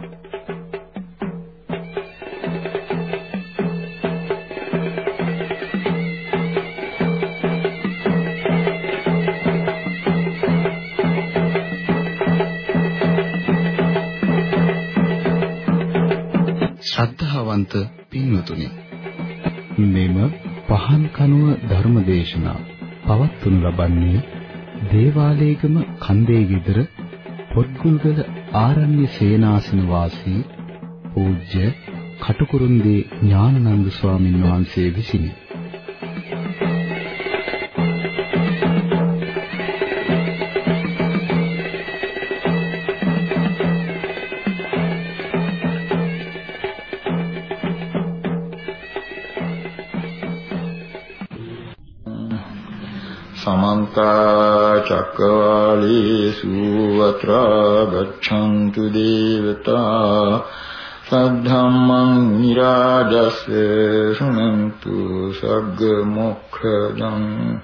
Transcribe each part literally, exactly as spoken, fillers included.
ශ්‍රද්ධාවන්ත පින්වතුනි, මෙම පහන් කනුව ධර්මදේශනා පවත්වනු ලබන්නේ දේවාලේගම කන්දේ ගෙදර පොත්ගුල්ගල ආරණ්‍ය සේනාසන වාසී පූජ්‍ය කටුකුරුන්දී ඥානানন্দ ස්වාමීන් වහන්සේ විසිනි. समन्त चक्रवालेषु अत्र गच्छन्तु देवता सद्धम्मं निराजस्य शृणन्तु सग्गमोक्षदं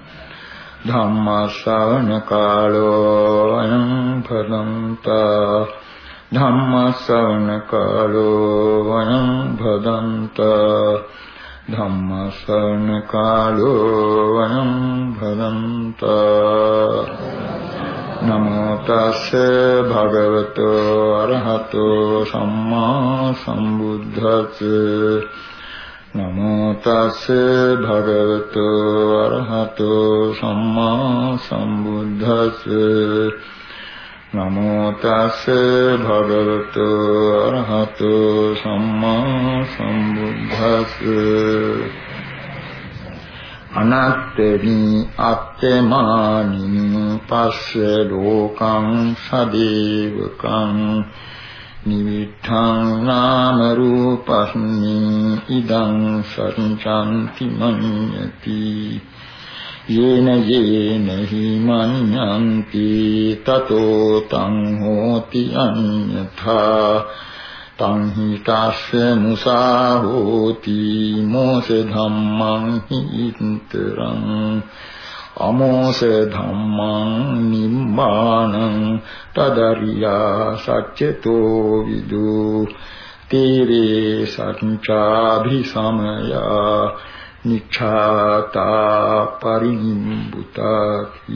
धम्मश्रवणकालो अयं भदन्ता धम्मश्रवणकालो अयं भदन्ता ධම්මසරණ කාලෝ වයං භදන්තා නමෝ තස්සේ භගවතෝ අරහතෝ සම්මා සම්බුද්දස්සේ නමෝ තස්සේ භගවතෝ අරහතෝ සම්මා සම්බුද්දස්සේ නමෝ තස්සේ භගවතු අරහතෝ සම්මා සම්බුද්දස්සේ අනත්තේනි අත්තමානි පස්සේ ලෝකං සදේවකං නිවිඨං නාම රූපස්මි ඉදං සච්ඡන්ති මඤ්ඤති येन येन हि मन्यन्ति ततो तं होति अन्यथा तं हि तस्य मुसा होति मोसे धम्मं हि इतरं अमोसे धम्मं निम्बानं तदर्या सच्चतो विदु तेरे सच्चाभिसमया නිච්ඡාතා පරිනිම්බුතාති.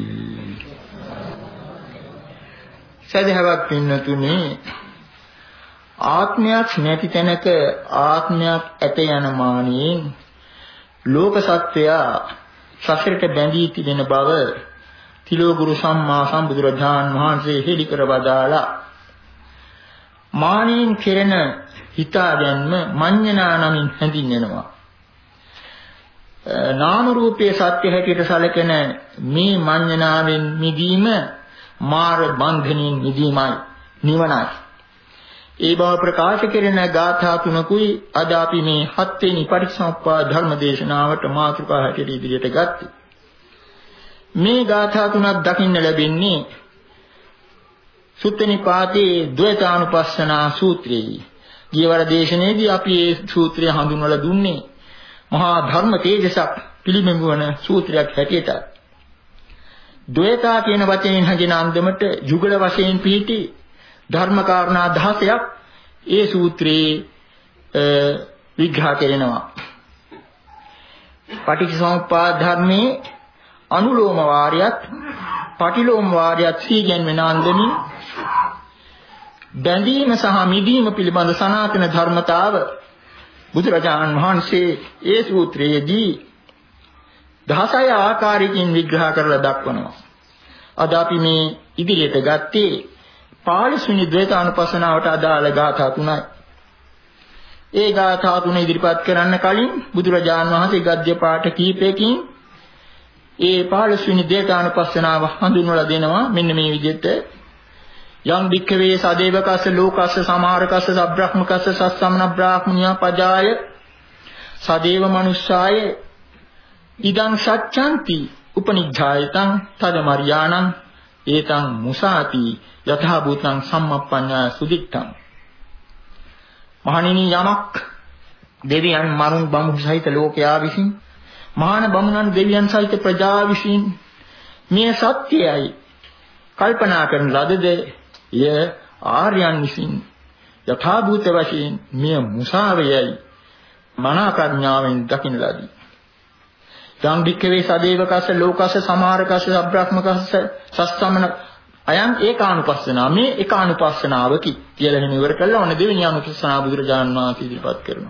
සදහවක් පින්නතුනි, ආත්මයක් නැති තැනක ආත්මයක් ඇත යන මානෙන් ලෝක සත්වයා සසරට බැඳී තිබෙන බව තිලෝගුරු සම්මා සම්බුදුරජාන් වහන්සේ හෙළි කර වදාලා. මානෙන් කෙරෙන හිතාගැන්ම මඤ්ඤණා නමින් හැඳින්වෙනවා. නාම රූපයේ සත්‍ය හැටියට සැලකෙන මේ මඤ්ඤණාවෙන් මිදීම මාර බන්ධනින් මිදීමයි, නිවනයි. ඒ බව ප්‍රකාශ කෙරෙන ගාථා තුනකුයි අද අපි මේ හත්වෙනි පටිච්චසමුප්පාද ධර්ම දේශනාවට මාතෘකා හැටියට ඉදිරියට ගත්තේ. මේ ගාථා තුනක් දකින්න ලැබෙන්නේ සුත්ත නිපාතේ ද්වෛතානුපස්සනා සූත්‍රයේ. ගියවර දේශනාවේදී අපි මේ සූත්‍රය හඳුන්වලා දුන්නේ මහා ධර්ම තේජසක් පිළිඹුවන සූත්‍රයක් හැටියට. ද්වේතා කියන වචනයෙන් හැදෙන අන්දමට යුගල වශයෙන් පිහිටි ධර්ම කාරණා දහසක් ඒ සූත්‍රයේ විග්‍රහ කරනවා. පටිච්චසමුප්පාද ධර්මයේ අනුලෝම වාරයත් පටිලෝම වාරයත් සීගෙන් වෙන අන්දමින් බැඳීම සහ මිදීම පිළිබඳ සනාතන ධර්මතාව බුදුරජාණන් වහන්සේ ඒ සූත්‍රයේදී දහසය ආකාරයකින් විග්‍රහ කරලා දක්වනවා. අද අපි මේ ඉදිරියට ගත්තේ පාලිසුනි ද්වේතානුපස්සනාවට අදාළ ගාථා තුනයි. ඒ ගාථා තුන ඉදිරිපත් කරන්න කලින් බුදුරජාණන් වහන්සේ ගද්‍ය පාඨ කීපයකින් ඒ පාලිසුනි ද්වේතානුපස්සනාව හඳුන්වලා දෙනවා. මෙන්න මේ විදිහට යම් භික්ඛවේ සදේවකස්ස ලෝකස්ස සමහරකස්ස සබ්‍රහ්මකස්ස සස්සමන බ්‍රාහ්මණියා පජාය සදේව මනුස්සාය ඉදං සච්ඡන්ති උපනිජ්ජායතං තදමරියාණං ඒතං මුසාති යථා භූතං සම්මප්පඤ්ඤා සුදිත්තං. මහණෙනි, යමක් දෙවියන් මරුන් බමුණු සහිත ලෝකයා විසින් මහාන බමුණන් දෙවියන් සහිත ප්‍රජා විසින් මේ සත්‍යයයි කල්පනා කරන ලදද ය ආර්යයන් විසින් යථා භූත වශයෙන් මෙය මුසාවයයි මනා ප්‍රඥාවෙන් දකින්න ලදී. යම් වික්කවේ සදේවකස්ස ලෝකස්ස සමාරකස්ස සබ්‍රාහ්මකස්ස සස්සමන අයං ඒකානුපස්සනා මේ ඒකානුපස්සනාවකි කියලා එහෙම ඉවර කළා. ඔන්න දෙවෙනි අනුපස්සනාව බුදුරජාණන් වහන්සේ ඉදිරිපත් කරනවා.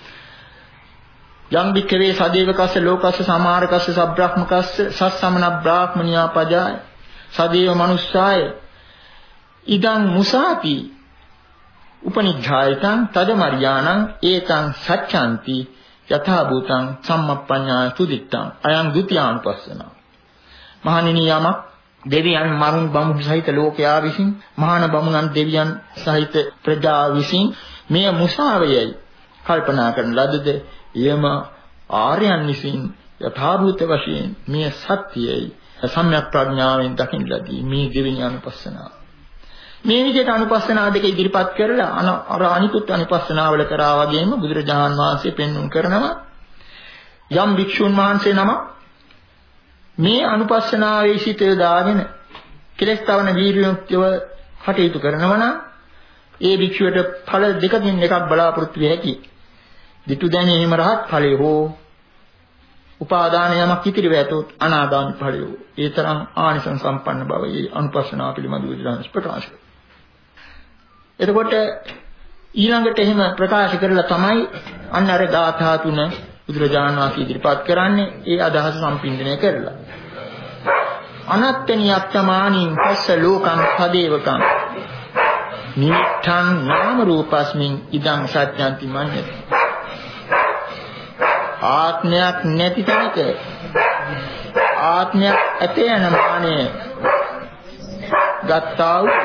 යම් වික්කවේ සදේවකස්ස ලෝකස්ස සමාරකස්ස සබ්‍රාහ්මකස්ස සස්සමන බ්‍රාහ්මනියා පජාය සදේව මනුස්සාය ඉදං මුසාති උපනිච්ඡායතං තදමරියාණං ඒතං සච්ඡන්ති යථා භූතං සම්මප්පඤ්ඤාය සුදිත්තං අයං ဒ ුතියානුපස්සනා. මහණෙනි යමක් දෙවියන් මරුන් බමුණු සහිත ලෝකයා විසින් මහාන බමුණන් දෙවියන් සහිත ප්‍රජා විසින් මෙය මුසාවයයි කල්පනා කරන ලදද එයම ආර්යයන් විසින් යථා භූත වශයෙන් මෙය සත්‍යයයි සම්‍යක් ප්‍රඥාවෙන් දකින්න ලදී. මේ දෙවෙනි අනුපස්සනාව. මේ විදිහට අනුපස්සනා දෙක ඉදිරිපත් කරලා අර අනිකුත් අනුපස්සනාවල කරා වගේම බුදුරජාණන් වහන්සේ පෙන්වුම් කරනවා යම් භික්ෂුන් වහන්සේ නම මේ අනුපස්සනාවේ සිට දාගෙන කෙලස් තවන වීර්යයුක්තව කටයුතු කරනවා නම් ඒ භික්ෂුවට ඵල දෙකකින් එකක් බලාපොරොත්තු වෙ හැකියි. dittu දැනීම රහත් ඵලය හෝ උපාදාන යමක් ඉතිරිව ඇතොත් අනාගාමී ඵලය හෝ ඒ තරම් ආනිසංස සම්පන්න බව ඒ අනුපස්සනාව පිළිබඳව බුදුරජාණන් ප්‍රකාශ කරනවා. එතකොට ඊළඟට එහෙම ප්‍රකාශ කරලා තමයි අන්න අර ගාථා තුන බුදුරජාණන් වහන්සේ ඉදිරිපත් කරන්නේ. ඒ අදහස සම්පින්දනය කරලා අනත්තනි අත්තමානින් පස්ස ලෝකං සදේවකං නිත්තං නාම රූපස්මින් ඉදං සත්‍යන්ති මඤ්ඤති. ආත්මයක් නැති තැනක ආත්මයක් ඇත යන මානය ගත්තා වූ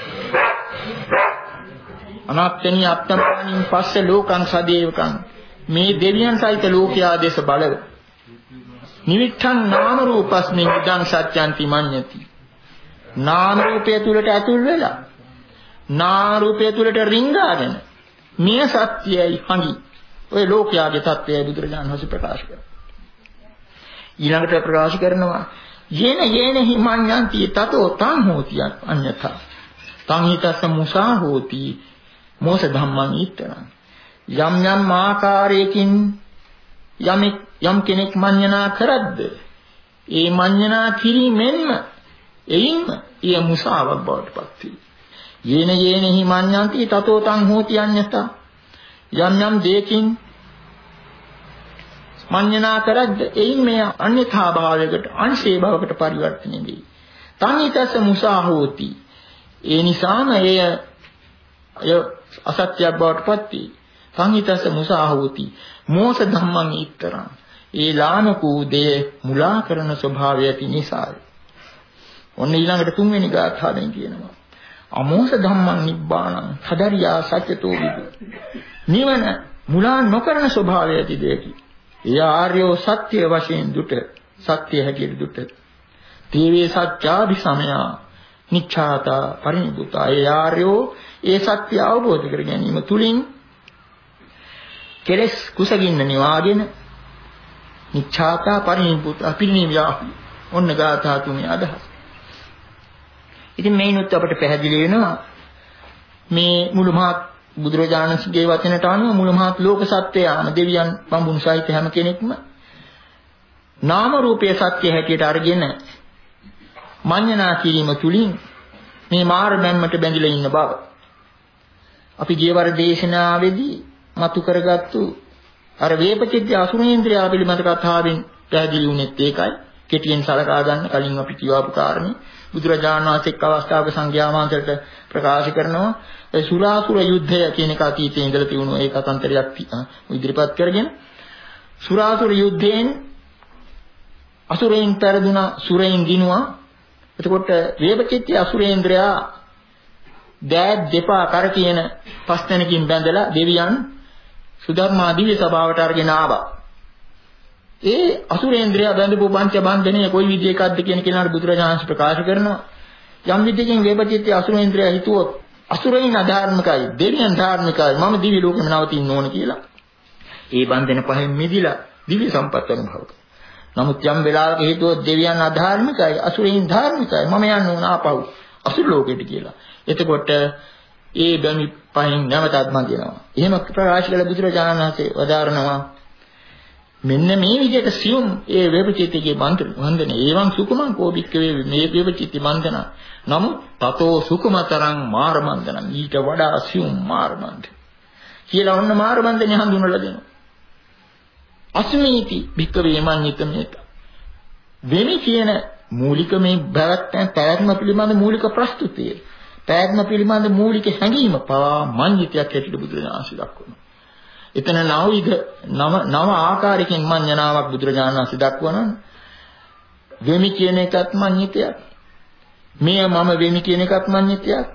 අනත්තනි අත්තමානින් පස්ස ලෝකං සදේවකං මේ දෙවියන් සහිත ලෝකයා දේශ බලව නිවිත්තං නාම රූපස්මින් ඉදං සත්‍යන්ති මඤ්ඤති. නාම රූපය තුලට ඇතුල් වෙලා නාම රූපය තුලට රිංගාගෙන මේ සත්‍යයයි හඟි ඔය ලෝකයාගේ தත්වයයි බුදුරජාණන් වහන්සේ ප්‍රකාශ කරනවා. ඊළඟට ප්‍රකාශ කරනවා යේන යේන හිමඤ්ඤන්ති තතෝ තං හෝති අඤ්ඤතා තං හිතස්ස මුසා හෝති මෝස ධම්මං ඊතරං. යම් යම් ආකාරයකින් යමෙක් යම් කෙනෙක් මඤ්ඤණා කරද්ද ඒ මඤ්ඤණා කිරීමෙන්ම එයින්ම ඊය මුසාවක් බවට පත් වේ. යේන යේන හිමඤ්ඤන්ති තතෝ තං හෝති අඤ්ඤතා යම් යම් දෙයකින් මඤ්ඤණා කරද්ද එයින් මේ අන්‍යථා භාවයකට අංශේ භවකට පරිවර්තනය වෙයි. තං ඊතස්ස මුසා හෝති ඒ නිසාම එය අය අසත්‍යයක් බවට පත් වේ. තං ඊතස්ස මුසා හෝති මෝස ධම්මං ඊතරං ඒ ලාමකූ දේ මුලා කරන ස්වභාවය ඇති නිසායි. ඔන්න ඊළඟට තුන්වෙනි ගාථාවෙන් කියනවා අමෝස ධම්මං නිබ්බාණං හදරියා සත්‍යතෝ විදු. නිවන මුලා නොකරන ස්වභාවය ඇති දෙයකි. ඒ ආර්යෝ සත්‍ය වශයෙන් දුට සත්‍ය හැටියට දුට. තීවේ සත්‍යාදි සමයා නිච්ඡාතා පරිනිබ්බුතා. ඒ ආර්යෝ ඒ සත්‍ය අවබෝධ කර ගැනීම තුලින් කෙලස් කුසගින්න නිවාගෙන නිච්ඡාතා පරිනිබ්බුතා පිරිනිවියා. ඔන්න ගාථා තුනේ අදහස. ඉතින් මේනොත් අපිට පැහැදිලි වෙනවා මේ මුළු මහත් බුදුරජාණන්ගේ වචනට අනුව මුළු මහත් ලෝක සත්‍යයම දෙවියන් බඹුන් සහිත හැම කෙනෙක්ම නාම රූපයේ සත්‍ය හැටියට අරගෙන මඤ්ඤණා කිරීම තුලින් මේ මාර බැම්මට බැඳිලා ඉන්න බව අපි ගියවර දේශනාවේදී මතු කරගත්තු අර වේපචිත්‍ය අසුරේන්ද්‍රය පිළිබඳ කතාවෙන් පැහැදිලි වුණෙත් ඒකයි. කෙටියෙන් සලකා ගන්න කලින් අපි කියවපු කාරණේ බුදුරජාණන් වහන්සේ එක් අවස්ථාවක සංඝයා වහන්සේට ප්‍රකාශ කරනවා ඒ සුරාසුර යුද්ධය කියන එක අතීතයේ ඉඳලා තිබුණු ඒ කතන්තරයක් ඉදිරිපත් කරගෙන සුරාසුර යුද්ධයෙන් අසුරයන් පෙරදුනා සුරයන් දිනුවා. එතකොට වේපචිත්‍ය අසුරේන්ද්‍රයා දෑත් දෙපා කර කියන පස් තැනකින් බැඳලා දෙවියන් සුධර්මා දිව්‍ය සභාවට අරගෙන ආවා. ඒ අසුරේන්ද්‍රයා බැඳපු පංච බන්ධනය කොයි විදිහකටද කියන කෙනාට බුදුරජාණන් ප්‍රකාශ කරනවා. යම් විදිහකින් වේපචිත්‍ය අසුරේන්ද්‍රයා හිතුවොත් අසුරයන් අධාර්මිකයි දෙවියන් ධාර්මිකයි මම දිව්‍ය ලෝකෙම නවතින්න ඕන කියලා ඒ බන්ධන පහෙන් මිදිලා දිව්‍ය සම්පත් අනුභව කරනවා. නමුත් යම් වෙලාවක හිතුවොත් දෙවියන් අධාර්මිකයි අසුරයන් ධාර්මිකයි මම යන්න ඕන ආපහු අසුර ලෝකෙට කියලා. එතකොට ඒ බැමි පහින් නැවතත් මදිනවා. එහෙම ප්‍රකාශ කළ බුදුරජාණන් වහන්සේ වදාරනවා මෙන්න මේ විදිහට සියුම් ඒ වේපචිත්තගේ බන්ධන ඒවං සුකුමං කෝபிක්කවේ මේ වේපචිත්ති බන්ධන නමුත් තතෝ සුකුමතරං මාරමන්දනං ඊට වඩා සියුම් මාරමන්ද කියලා ඔන්න මාරමන්දනේ හඳුන්වලා දෙනවා. අස්මීති භික්කවේ මඤ්ඤිත මේක වෙමි කියන මූලික මේ බවත්තන් පැවැත්ම පිළිබඳ මූලික ප්‍රස්තුතිය පැවැත්ම පිළිබඳ මූලික හැඟීම පවා මඤ්ඤිතයක් ඇටියට බුදුරජාණන් දක්වනවා. එතන නවවිද නව නව ආකාරයකින් මඤ්ඤණාවක් බුදුරජාණන් වහන්සේ දක්වනවා. වෙමි කියන එකත් මඤ්ඤිතයක්. මෙය මම වෙමි කියන එකත් මඤ්ඤිතයක්.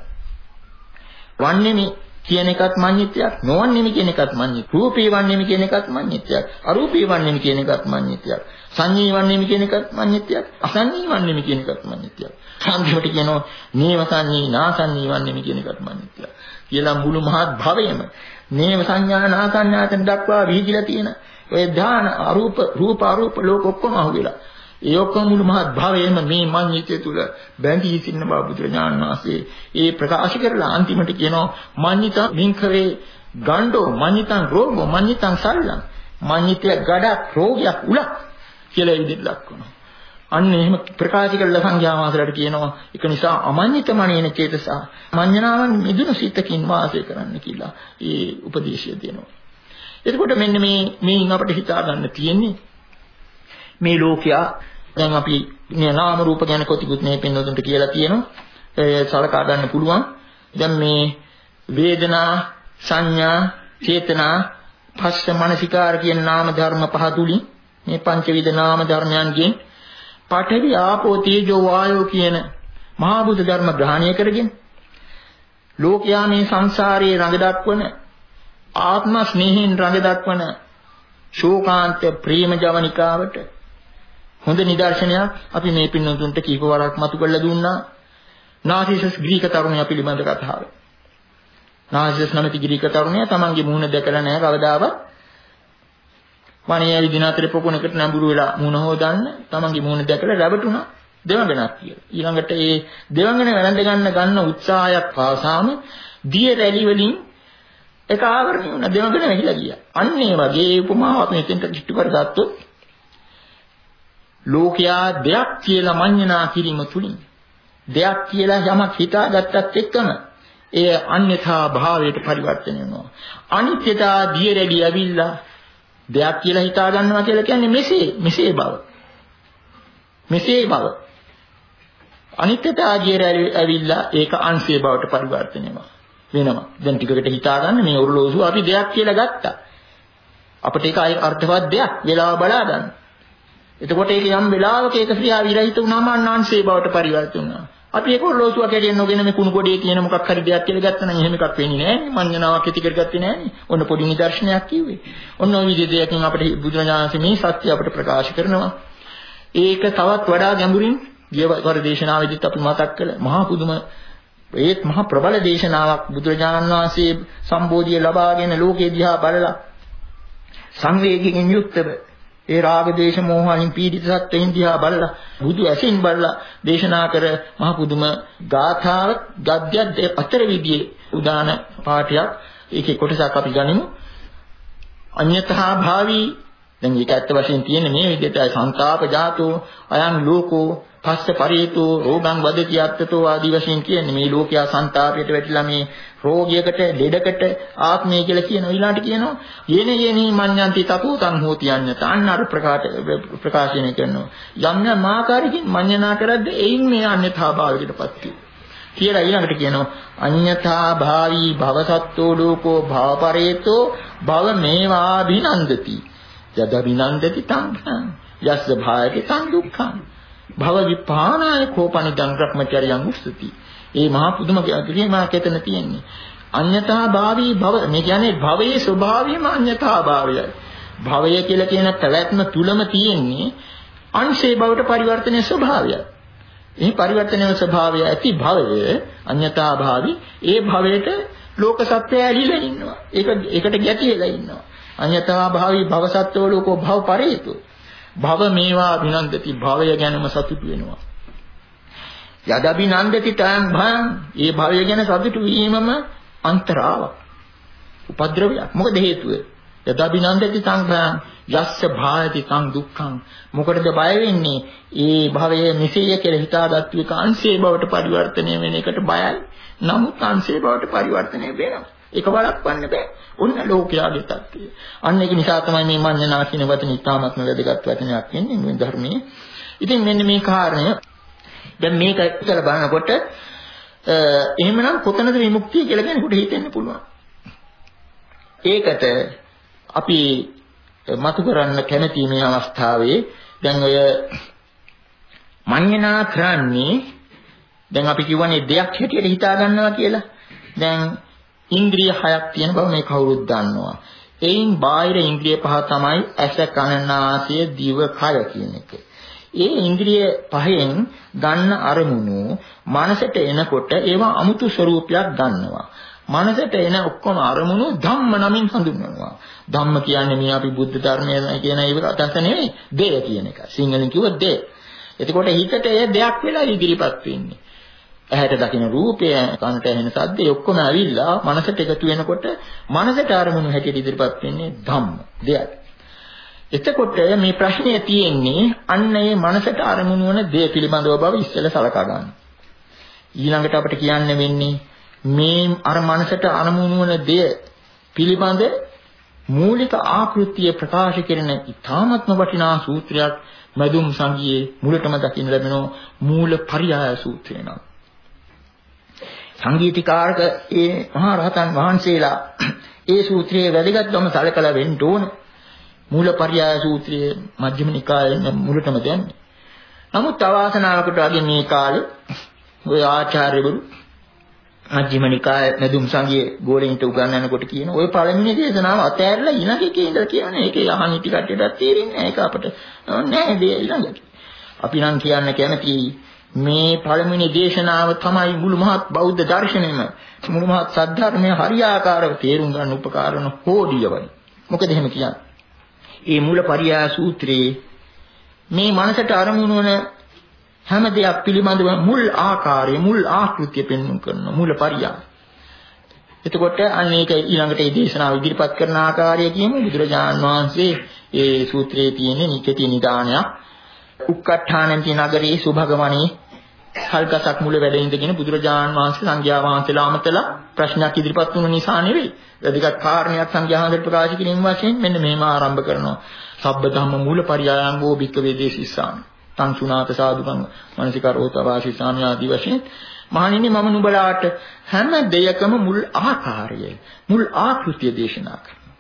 වන්නේමි කියන එකත් මඤ්ඤිතයක්. නොවන්නේමි කියන එකත් මඤ්ඤිතයක්. රූපී වන්නේමි කියන එකත් මඤ්ඤිතයක්. අරූපී වන්නේමි කියන එකත් මඤ්ඤිතයක්. සංඤී වන්නේමි කියන එකත් මඤ්ඤිතයක්. අසංඤී වන්නේමි කියන එකත් මඤ්ඤිතයක්. සාන්තිවට කියනවා නේව සංඤී නාසංඤී වන්නේමි කියන එකත් මඤ්ඤිතයක්. කියලා මුළු මහත් භවයම නේව සංඥා නාසඤ්ඤාතන දක්වා විහිදිලා තියෙන ඔය ධාන අරූප රූප අරූප ලෝක ඔක්කොම අහුවෙලා ඒ ඔක්කොම මුළු මහත් භවයේම මේ මඤ්ඤිතය තුල බැඳී සිටින බව බුදුරජාණන් වහන්සේ ඒ ප්‍රකාශ කරලා අන්තිමට කියනවා මඤ්ඤිත මින්කරේ ගණ්ඩෝ මඤ්ඤිතං රෝගෝ මඤ්ඤිතං සල්ලං මඤ්ඤිතය ගඩක් රෝගයක් උලක් කියලා විදිහට දක්වනවා. අන්න එහෙම ප්‍රකාශ කළ සංඥා වාසලට කියනවා ඒක නිසා අමඤ්ඤිත මනේන චේතස මඤ්ඤණාවන් මිදුණු සිතකින් වාසය කරන්න කියලා ඒ උපදේශය දෙනවා. එතකොට මෙන්න මේ මේන් අපිට හිතා ගන්න තියෙන්නේ මේ ලෝකයා දැන් අපි නාම රූප ගැන කොටිකුත් මේ පින්නොතුන්ට කියලා තියෙනවා. ඒ සලකා ගන්න පුළුවන්. දැන් මේ වේදනා සංඥා චේතනා පස්ස මනසිකාර කියන නාම ධර්ම පහ තුලින් මේ පංචවිධ නාම ධර්මයන්ගෙන් පඨවි ආපෝ තේජෝ වායෝ කියන මහා බුදු ධර්ම ග්‍රහණය කරගෙන ලෝකයා මේ සංසාරයේ රඟ දක්වන ආත්ම ස්නේහයෙන් රඟ දක්වන ශෝකාන්ත ප්‍රේම ජවනිකාවට හොඳ නිදර්ශනයක් අපි මේ පින්නතුන්ට කීප වරක් මතු කරලා දුන්නා. නාසිසස් ග්‍රීක තරුණයා පිළිබඳ කතාව. නාසිසස් නැමැති ග්‍රීක තරුණයා තමන්ගේ මුහුණ දැකලා නැහැ කවදාවත්. වණේ විදින අතරේ පොකුණකට නඹුරු වෙලා මුහුණ හොදන්න තමන්ගේ මුහුණ දැකලා රැවටුණා දෙවඟනක් කියලා. ඊළඟට ඒ දෙවඟන වැළඳ ගන්න ගන්න උත්සාහයක් පාසාම දිය රැලි වලින් එක ආවරණය වුණා දෙවඟන වැහිලා ගියා. අන්න ඒ වගේ උපමාවක් මෙතෙන්ට කිට්ටු කරගත්තොත් ලෝකයා දෙයක් කියලා මඤ්ඤණා කිරීම තුලින් දෙයක් කියලා යමක් හිතාගත්තත් එක්කම ඒ අන්‍යථා භාවයට පරිවර්තනය වෙනවා. අනිත්‍යතා දිය රැලි ඇවිල්ලා දෙයක් කියලා හිතා ගන්නවා කියලා කියන්නේ මෙසේ මෙසේ බව. මෙසේ බව. අනිත්‍යතා දිය රැලි ඇවිල්ලා ඒක අංශේ බවට පරිවර්තනය වෙනවා. වෙනවා. දැන් ටිකකට හිතා ගන්න මේ ඔරලෝසුව අපි දෙයක් කියලා ගත්තා. අපිට ඒක අර්ථවත් දෙයක් වෙලාව බලා ගන්න. එතකොට ඒක යම් වෙලාවක ඒක ක්‍රියා විරහිත වුණාම අංශේ බවට පරිවර්තන වෙනවා. අපි ඒක ඔරලෝසුවක් හැටියට නොගෙන මේ කුණු කොඩේ කියන මොකක් හරි දෙයක් කියලා ගත්තා නම් එහෙම එකක් වෙන්නේ නැහැ. මඤ්ඤණාවක් ඇති කරගත්තේ නැහැ. ඔන්න පොඩි නිදර්ශනයක් කිව්වේ. ඔන්න ඔය විදිහට දෙයකින් අපිට බුදුරජාණන් මේ සත්‍ය අපිට ප්‍රකාශ කරනවා. ඒක තවත් වඩා ගැඹුරින් ගියවර දේශනාවෙදිත් අපි මතක් කළ මහා පුදුම ඒත් මහා ප්‍රබල දේශනාවක් බුදුරජාණන් වහන්සේ සම්බෝධිය ලබාගෙන ලෝකේ දිහා බලලා සංවේගයෙන් යුක්තව ඒ රාග දේශ මොහයන් පීඩිත සත්ත්වයන් දිහා බලලා බුදු ඇසින් බලලා දේශනා කර මහ පුදුම ගාථාව ගද්‍යයක් අතර විදියේ උදාන පාඨයක් ඒකේ කොටසක් අපි ගනිමු. අඤ්ඤතහා භාවී දැන් මේක ඇත්ත වශයෙන් තියෙන්නේ මේ විදිහටයි සංతాප ජාතෝ අයං ලෝකෝ පස්ස පරිේතෝ රෝගං වදති අත්තතෝ ආදී වශයෙන් කියන්නේ මේ ලෝකයා සංతాපයට වැටිලා මේ රෝගයකට ලෙඩකට ආත්මය කියලා කියන ඊළාට කියනවා යේන යේනි මඤ්ඤන්ති තතෝ තං හෝති අඤ්ඤත අන්නර ප්‍රකාශ ප්‍රකාශනය කරනවා යම් යම් ආකාරයකින් මඤ්ඤණා කරද්ද එයින් මේ අඤ්ඤතා භාවයකටපත් වෙනවා කියලා ඊළඟට කියනවා අඤ්ඤතා භාවී භවසත්තෝ ලෝකෝ භවපරේතෝ භව මේවා විනන්දති යද විනන්දති තං යස්ස භායති තං දුක්ඛං භව විපානාය කෝපනිදං බ්‍රහ්මචර්යං උස්සති. ඒ මහා පුදුම ක්‍රියාවක් එතන තියෙන්නේ. අඤ්ඤතා භාවී භව මේ කියන්නේ භවයේ ස්වභාවයම අඤ්ඤතා භාවයයි. භවය කියලා කියන පැවැත්ම තුලම තියෙන්නේ අංශේ බවට පරිවර්තනයේ ස්වභාවයයි. මේ පරිවර්තනයේ ස්වභාවය ඇති භවය අඤ්ඤතා භාවී ඒ භවයට ලෝක සත්‍යය ඇලිලා ඉන්නවා. ඒක ඒකට ගැටිලා ඉන්නවා. අඤ්ඤතා භාවී භව සත්වෝ ලෝකෝ භව පරේතෝ භව මේවා විනන්දති භවය ගැනම සතුටු වෙනවා. යද අභිනන්දති තං භං ඒ භවය ගැන සතුටු වීමම අන්තරාවක්. උපද්‍රවයක්. මොකද හේතුව? යදාබිනන්දති සංඝං යස්ස භායති සං දුක්ඛං. මොකටද බය වෙන්නේ? ඒ භවයේ මෙසේය කියලා හිතාගත්තු එක අංශේ බවට පරිවර්තනය වෙන එකට බයයි. නමුත් අංශේ බවට පරිවර්තනය වෙනවා. ඒක වළක්වන්න බෑ. ඔන්න ලෝකයාගේ තත්ත්වය. අන්න ඒක නිසා තමයි මේ මඤ්ඤණා කියන වචනේ ඉතාමත්ම වැදගත් වචනයක් වෙන්නේ මේ ධර්මයේ. ඉතින් මෙන්න මේ කාරණය දැන් මේක කියලා බලනකොට එහෙමනම් කොතනද විමුක්තිය කියලා කෙනෙකුට හිතෙන්න පුළුවන්. ඒකට අපි මතු කරන්න කැමති මේ අවස්ථාවේ දැන් ඔය මඤ්ඤණා කරන්නේ දැන් අපි කියවනේ දෙයක් හැටියට හිතා ගන්නවා කියලා. දැන් ඉන්ද්‍රිය හයක් තියෙන බව මේ කවුරුත් දන්නවා. එයින් බාහිර ඉන්ද්‍රිය පහ තමයි ඇස, කන, නාසය, දිව, කය කියන එක. ඒ ඉන්ද්‍රිය පහෙන් ගන්න අරමුණු මනසට එනකොට ඒවා අමුතු ස්වરૂපයක් ගන්නවා. මනසට එන ඔක්කොම අරමුණු ධම්ම නමින් හඳුන්වනවා. ධම්ම කියන්නේ මේ අපි බුද්ධ ධර්මය කියන ඒක අදහස නෙවෙයි, දෙය කියන එක. සිංහලෙන් කිව්වොත් දෙය. එතකොට හිතට ඒ දෙයක් වෙලා ඉදිරිපත් වෙන්නේ. ඇහැට දකින රූපය, කනට ඇහෙන ශබ්දය ඔක්කොම ඇවිල්ලා මනසට එකතු වෙනකොට මනසට අරමුණු හැටියට ඉදිරිපත් වෙන්නේ ධම්ම, දෙයක්. එතකොට මේ ප්‍රශ්නය තියෙන්නේ අන්න ඒ මනසට අරමුණු වන දේ පිළිබඳව බව ඉස්සෙල්ලා සලකා ගන්න. ඊළඟට අපිට කියන්න වෙන්නේ මේ අර මනසට අරමුණු වන දේ පිළිබඳ මූලික ආකෘතිය ප්‍රකාශ කරන ඉතාමත්ම වටිනා සූත්‍රයක් මදුම් සංගියේ මුලටම දකින්න ලැබෙන මූල පරියාය සූත්‍රය නම්. සංගීතීකාරක ඒ මහා රහතන් වහන්සේලා ඒ සූත්‍රයේ වැදගත්කම සැලකලා වෙන්න ඕන. මූල පරියාය සූත්‍රයේ මජ්ක්‍ධිම නිකායේ මුලටම දෙන්නේ. නමුත් අවාසනාවකට වගේ මේ කාලේ ඔය ආචාර්යවරු මජ්ක්‍ධිම නිකායේ නදුම් සංගයේ ගෝලෙන්ට උගන්වනකොට කියන ඔය පළවෙනි දේශනාව අතෑරලා ඊළඟ එකේ ඉඳලා කියන්නේ ඒකේ අහන්න ඉති කට්ටියටත් තේරෙන්නේ නැහැ. ඒක අපිට නෑ දේ ඊළඟට. අපි නම් කියන්න කැමති මේ පළවෙනි දේශනාව තමයි මුළු මහත් බෞද්ධ දර්ශනයම මුළු මහත් සද්ධර්මයේ හරියාකාරව තේරුම් ගන්න උපකාරන හෝඩිය වගේ. මොකද එහෙම කියන්නේ? මේ මූල පරියාය සූත්‍රයේ මේ මනසට අරමුණු වන හැම දෙයක් පිළිබඳව මුල් ආකාරය මුල් ආකෘතිය පෙන්වන්න කරන මූල පරියාය. එතකොට අන්න ඒක ඊළඟට මේ දේශනාව ඉදිරිපත් කරන ආකාරය කියමු. බුදුරජාන් වහන්සේ ඒ සූත්‍රයේ තියෙන නිකති නිදානයක් උක්කට්ඨානන්ති නගරේ සුභගමණේ හල්ගසක් මුල වැඩ ඉඳගෙන බුදුරජාන් වහන්සේ සංඝයා වහන්සේලා අමතලා ප්‍රශ්නයක් ඉදිරිපත් වුණ නිසා නෙවෙයි. වැදගත් කාරණයක් සංඝයා වහන්සේට ප්‍රකාශ කිරීම වශයෙන් මෙන්න මේම ආරම්භ කරනවා. සබ්බ ධම්ම මූල පරියායං වූ භික්ඛවේ දේශිස්සාමි. තං සුණාත සාදුකං මනසිකරෝත වාසීසාමි ආදී වශයෙන් මහණෙනි මම නුඹලාට හැම දෙයකම මුල් ආකාරය මුල් ආකෘතිය දේශනා කරනවා.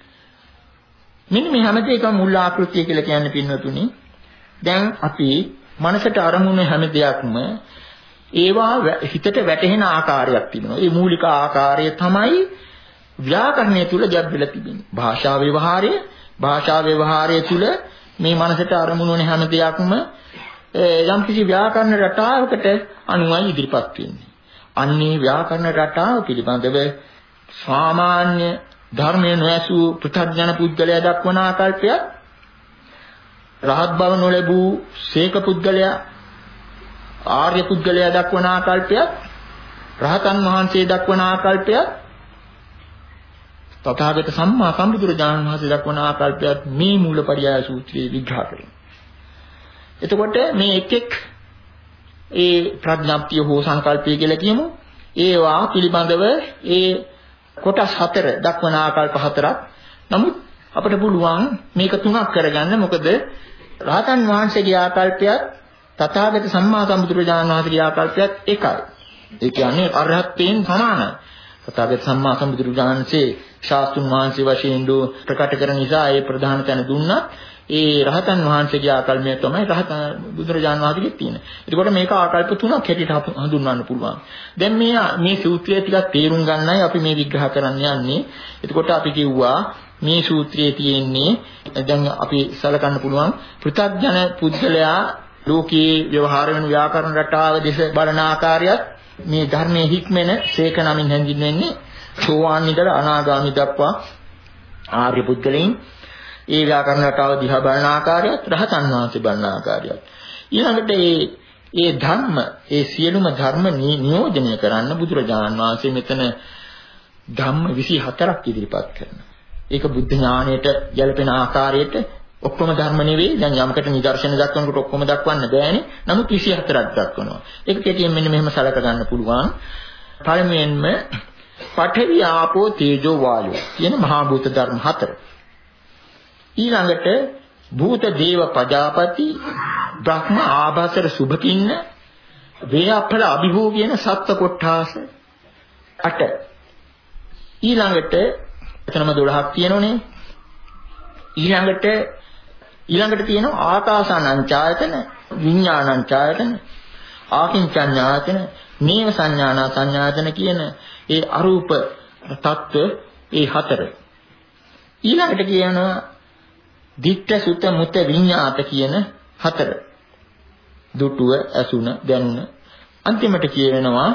මෙන්න මේ හැම දෙයකම මුල් ආකෘතිය කියලා කියන්නේ පින්වතුනි දැන් අපි මනසට අරමුණු හැම දෙයක්ම ඒවා හිතට වැටහෙන ආකාරයක් තිබෙනවා. ඒ මූලික ආකාරය තමයි ව්‍යාකරණය තුල ගැඹෙලා තිබෙන්නේ. භාෂා ව්‍යවහාරය භාෂා ව්‍යවහාරය තුල මේ මනසට අරමුණු වෙන හැම දෙයක්ම යම්කිසි ව්‍යාකරණ රටාවකට අනුවයි ඉදිරිපත් වෙන්නේ. අන්නේ ව්‍යාකරණ රටාව පිළිබඳව සාමාන්‍ය ධර්මයේ නොඇසූ පෘථග්ජන පුද්ගලයා දක්වන ආකල්පයක් රහත් බව නොලැබූ සීක පුද්ගලයා ආර්ය පුද්ගලයා දක්වන ආකල්පයක් රහතන් වහන්සේ දක්වන ආකල්පයක් තථාගත සම්මා සම්බුදුරජාණන් වහන්සේ දක්වන ආකල්පයක් මේ මූලපරියාය සූත්‍රයේ විග්‍රහ කරනවා. එතකොට මේ එක් එක් ඒ ප්‍රඥාප්තිය හෝ සංකල්පය කියලා කියමු. ඒවා පිළිබඳව ඒ කොටස් හතර දක්වන ආකල්ප හතරක්. නමුත් අපිට පුළුවන් මේක තුනක් කරගන්න. මොකද රහතන් වහන්සේගේ ආකල්පයත් තථාගත සම්මා සම්බුදුරජාණන් වහන්සේගේ ආකල්පයත් එකයි. ඒ කියන්නේ අරහත්ත්වයෙන් සමානයි. තථාගත සම්මා සම්බුදුරජාණන්සේ ශාස්ත්‍රුන් වහන්සේ වශයෙන් දෝ ප්‍රකට කරන නිසා ඒ ප්‍රධාන තැන දුන්නා. ඒ රහතන් වහන්සේගේ ආකල්පය තමයි රහතන් බුදුරජාණන් වහන්සේගේ තියෙන. ඒකෝට මේක ආකල්ප තුනක් හැටියට හඳුන්වන්න පුළුවන්. දැන් මේ මේ සූත්‍රය ටිකක් තේරුම් ගන්නයි අපි මේ විග්‍රහ කරන්න යන්නේ. ඒකෝට අපි කිව්වා මේ සූත්‍රයේ තියෙන්නේ දැන් අපි සලකන්න පුළුවන් පෘථග්ජන පුද්ගලයා ලෝකයේ ව්‍යවහාර වෙන ව්‍යාකරණ රටාව දෙස බලන ආකාරයත් මේ ධර්මයේ හික්මෙන සීක නමින් හැඳින්වෙන්නේ සෝවාන් ඉඳලා අනාගාමී දක්වා ආර්ය පුද්ගලයන් ඒ ව්‍යාකරණ රටාව දිහා බලන ආකාරයත් රහතන් වහන්සේ බලන ආකාරයත් ඊළඟට ඒ ඒ ධර්ම ඒ සියලුම ධර්ම නියෝජනය කරන්න බුදුරජාණන් වහන්සේ මෙතන ධම්ම විසිහතරක් ඉදිරිපත් කරනවා. ඒක බුද්ධ ඥාණයට ගැලපෙන ආකාරයට ඔක්කොම ධර්ම නෙවෙයි. දැන් යමකට නිදර්ශන දක්වනකොට ඔක්කොම දක්වන්න බෑනේ. නමුත් විසිහතරක් දක්වනවා. ඒක කෙටියෙන් මෙන්න මෙහෙම සලක ගන්න පුළුවන්. පළමුවෙන්ම පඨවි ආපෝ තේජෝ වායෝ කියන මහා භූත ධර්ම හතර. ඊළඟට භූත දේව පජාපති බ්‍රහ්ම ආභාසර සුභකින්න වේයප්පල අභිභූ කියන සත්ත්ව කොට්ඨාස අට. ඊළඟට එතනම දොළහක් තියෙනෝනේ. ඊළඟට ඊළඟට තියෙනවා ආකාසානංචායතන විඥානංචායතන ආකින්චඤ්ඤායතන නේව සංඥානා සංඥායතන කියන ඒ අරූප තත්ත්ව ඒ හතර. ඊළඟට කියනවා දිට්ඨ සුත මුත විඤ්ඤාත කියන හතර. දුටුව ඇසුන දැනුන. අන්තිමට කියවෙනවා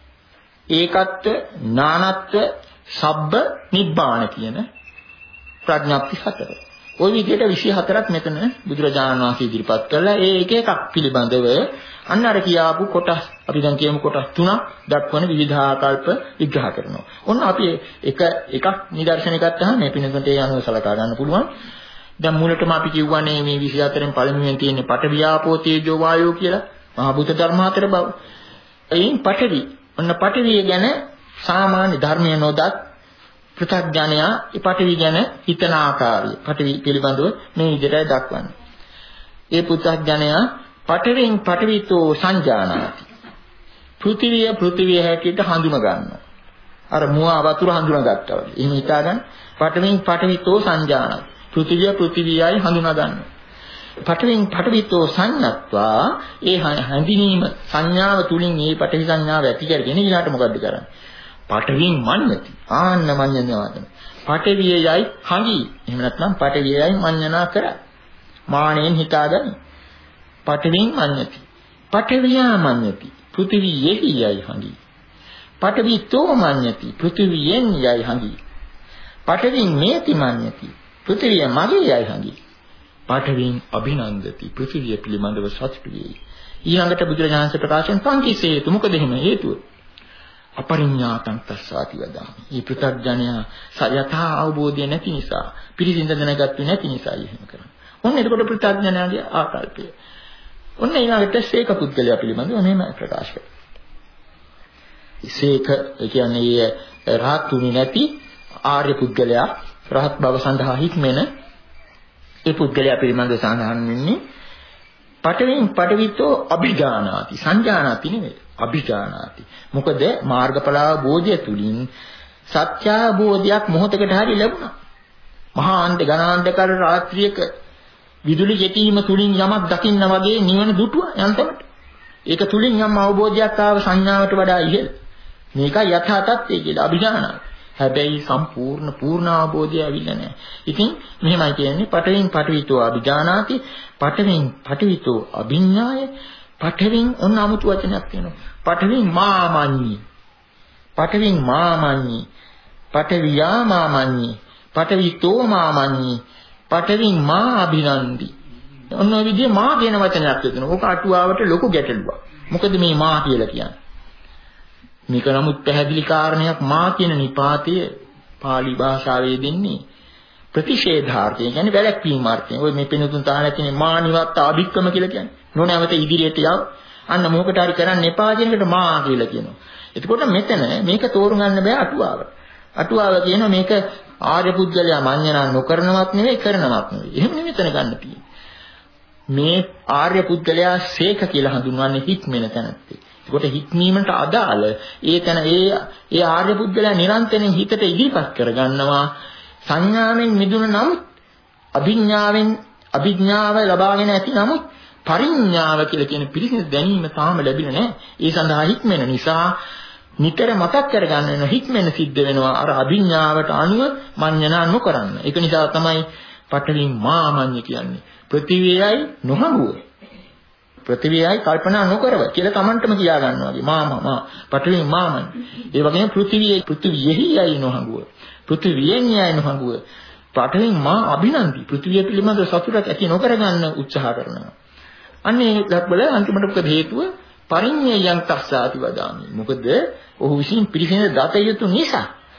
ඒකත්ව නානත්ව සබ්බ නිබ්බාන කියන ප්‍රඥාප්ති හතර. ওই විදිහට විසිහතරක් මෙතන බුදුරජාණන් වහන්සේ ඉදිරිපත් කළා. ඒ එක එකක් පිළිබඳව අන්න අර කියාපු කොටස් අපි දැන් කියමු කොටස් තුනක් දක්වන විවිධාකල්ප විග්‍රහ කරනවා. ඔන්න අපි එක එකක් නිදර්ශන ගත්තාම මේ පිනකට ඒ අනුව සලකා ගන්න පුළුවන්. දැන් මූලටම අපි කියවන්නේ මේ විසිහතරෙන් පළමුවෙන් තියෙන්නේ පඨවි ආපෝ තේජෝ වායෝ කියලා මහා භූත ධර්ම හතර බව. එයින් පඨවි ඔන්න පඨවිය ගැන සාමාන්‍ය ධර්මය නොදත් පෘථග්ජනයා ඒ පඨවි ගැන හිතන ආකාරය පඨවි පිළිබඳව මේ විදිහට දක්වන්නේ. ඒ පෘථග්ජනයා පඨවෙන් පඨවිතෝ සංජානාති. පෘථිවිය පෘථිවිය හැටියට හඳුන ගන්නවා. අර මුවා වතුර හඳුනාගත්තා වගේ. එහෙම හිතාගන්න. පඨවෙන් පඨවිතෝ සංජානාති. පෘථිවිය පෘථිවියයි හඳුනා ගන්නවා. පඨවෙන් පඨවිතෝ සංඥත්වා ඒ හැඳිනීම සංඥාව තුලින් මේ පඨවි සංඥාව ඇති කරගෙන ඊළාට මොකද්ද කරන්නේ? පඨවින් මඤ්ඤති. ආන්න මඤ්ඤනවාදන. පඨවියයි හඟි. එහෙම නැත්නම් පඨවියයි මඤ්ඤනා කර. මානෙන් හිතාගන්න. පඨවින් මඤ්ඤති. පඨවියා මඤ්ඤති. පෘථිවියෙහියයි හඟි. පඨවිතෝ මඤ්ඤති. පෘථිවියෙන් යයි හඟි. පඨවින් මේති මඤ්ඤති. පෘථිවිය මගේයයි හඟි. පඨවින් අභිනන්දති. පෘථිවිය පිළිබඳව සතුටු වෙයි. ඊළඟට බුදුරජාණන් ප්‍රකාශයෙන් පංචීසේතු මොකද එහෙම හේතුව? අපරිඤ්ඤාතං තස්සාති වදාමි. මේ පෘථග්ජනයා සයථා අවබෝධය නැති නිසා, පිළිසිඳ දැනගත්තේ නැති නිසා එහෙම කරනවා. ඔන්න එතකොට පෘථග්ජනයාගේ ආකල්පය. ඔන්න ඊළඟට සීක පුද්ගලයා පිළිබඳව මෙහෙම ප්‍රකාශ කරනවා. සීක කියන්නේ රහතුනි නැති ආර්ය පුද්ගලයා රහත් බව සඳහා හික්මෙන ඒ පුද්ගලයා පිළිබඳව සඳහන් වෙන්නේ පඨවෙන් පඨවිතෝ අභිජානාති. සංජානාති නෙවෙයි අභිජානාති. මොකද මාර්ගඵලාභෝධය තුලින් සත්‍යාභෝධයක් මොහොතකට හරි ලැබුණා. මහා අන්ත ඝනාන්ධකාර රාත්‍රියක විදුලි ගෙතීම තුලින් යමක් දකින්න වගේ නිවන දුටුවා යන්තමට. ඒක තුලින් යම් අවබෝධයක් ආව සංඥාවට වඩා ඉහළ. මේකයි යථා තත්ත්වය කියලා අභිජානාති. හැබැයි සම්පූර්ණ පූර්ණ අවබෝධය ඇවිල්ලා නැහැ. ඉතින් මෙහෙමයි කියන්නේ පඨවෙන් පඨවිතෝ අභිජානාති. පඨවෙන් පඨවිතෝ අභිඥාය. පඨවෙන් ඔන්න 아무තු වචනයක් තියෙනවා. පඨවෙන් මාමඤ්ඤි. පඨවෙන් මාමඤ්ඤි. පඨවියා මාමඤ්ඤි. පඨවිතෝ මාමඤ්ඤි. පඨවෙන් මා අභිනන්දි. ඔන්න ඔය විදිහේ මා කියන වචනයක් තියෙනවා. ඕක අටුවාවට ලොකු ගැටලුවක්. මොකද මේ මා කියලා කියන්නේ? මේක නමුත් පැහැදිලි කාරණයක්. මා කියන නිපාතය පාලි භාෂාවේ දෙන්නේ ප්‍රතිෂේධාර්ථය. කියන්නේ වැළැක්වීම අර්ථයෙන්. ඔය මේ පිනුතුන් තාලා තියෙන මා නිවත්ත අභික්කම කියලා කියන්නේ. නොනවත ඉදිරියට යව. අන්න මොකට හරි කරන්න එපා කියන එකට මා කියලා කියනවා. එතකොට මෙතන මේක තෝරු ගන්න බෑ අටුවාව. අටුවාව කියනවා මේක ආර්ය පුද්ගලයා මඤ්ඤණා නොකරනවත් නෙවෙයි කරනවත් නෙවෙයි. එහෙම නෙවෙයි මෙතන ගන්න තියෙන්නේ. මේ ආර්ය පුද්ගලයා සීක කියලා හඳුන්වන්නේ හික්මෙන තැනත්තේ. ඒකට හික්මීමට අදාළ ඒ තැන ඒ ඒ ආර්ය පුද්ගලයා නිරන්තරයෙන් හිතට ඉදිරිපත් කරගන්නවා සංඥාවෙන් මිදුණ නමුත් අභිඥාවෙන් අභිඥාව ලබාගෙන ඇති නමුත් පරිඥාව කියලා කියන පිළිසිඳ දැනීම තාම ලැබිලා නැහැ. ඒ සඳහා හික්මෙන නිසා නිතර මතක් කරගන්න වෙන හික්මෙන සිද්ධ වෙනවා අර අභිඥාවට අනුව මඤ්ඤණා නොකරන්න. ඒක නිසා තමයි පඨවි මාමඤ්ඤ කියන්නේ. පෘථිවියයි නොහඟුව. පෘථිවියයි කල්පනා නොකරව කියලා Tamanටම කියා ගන්නවා වගේ මාම මා පඨවි මාමඤ්ඤ. ඒ වගේම පෘථිවියේ පෘථිවියෙහියි නොහඟුව. පෘථිවියෙන් යයි නොහඟුව. පඨවි මා අභිනන්දි. පෘථිවිය පිළිබඳ සතුටක් ඇති නොකර ගන්න උත්සාහ කරනවා. අන්නේ ලක්බල අන්තිමට මොකද හේතුව? පරිඤ්ඤයං තස්සාති වදාමි. මොකද ඔහු විසින් පිළිසින දත යුතු නිසා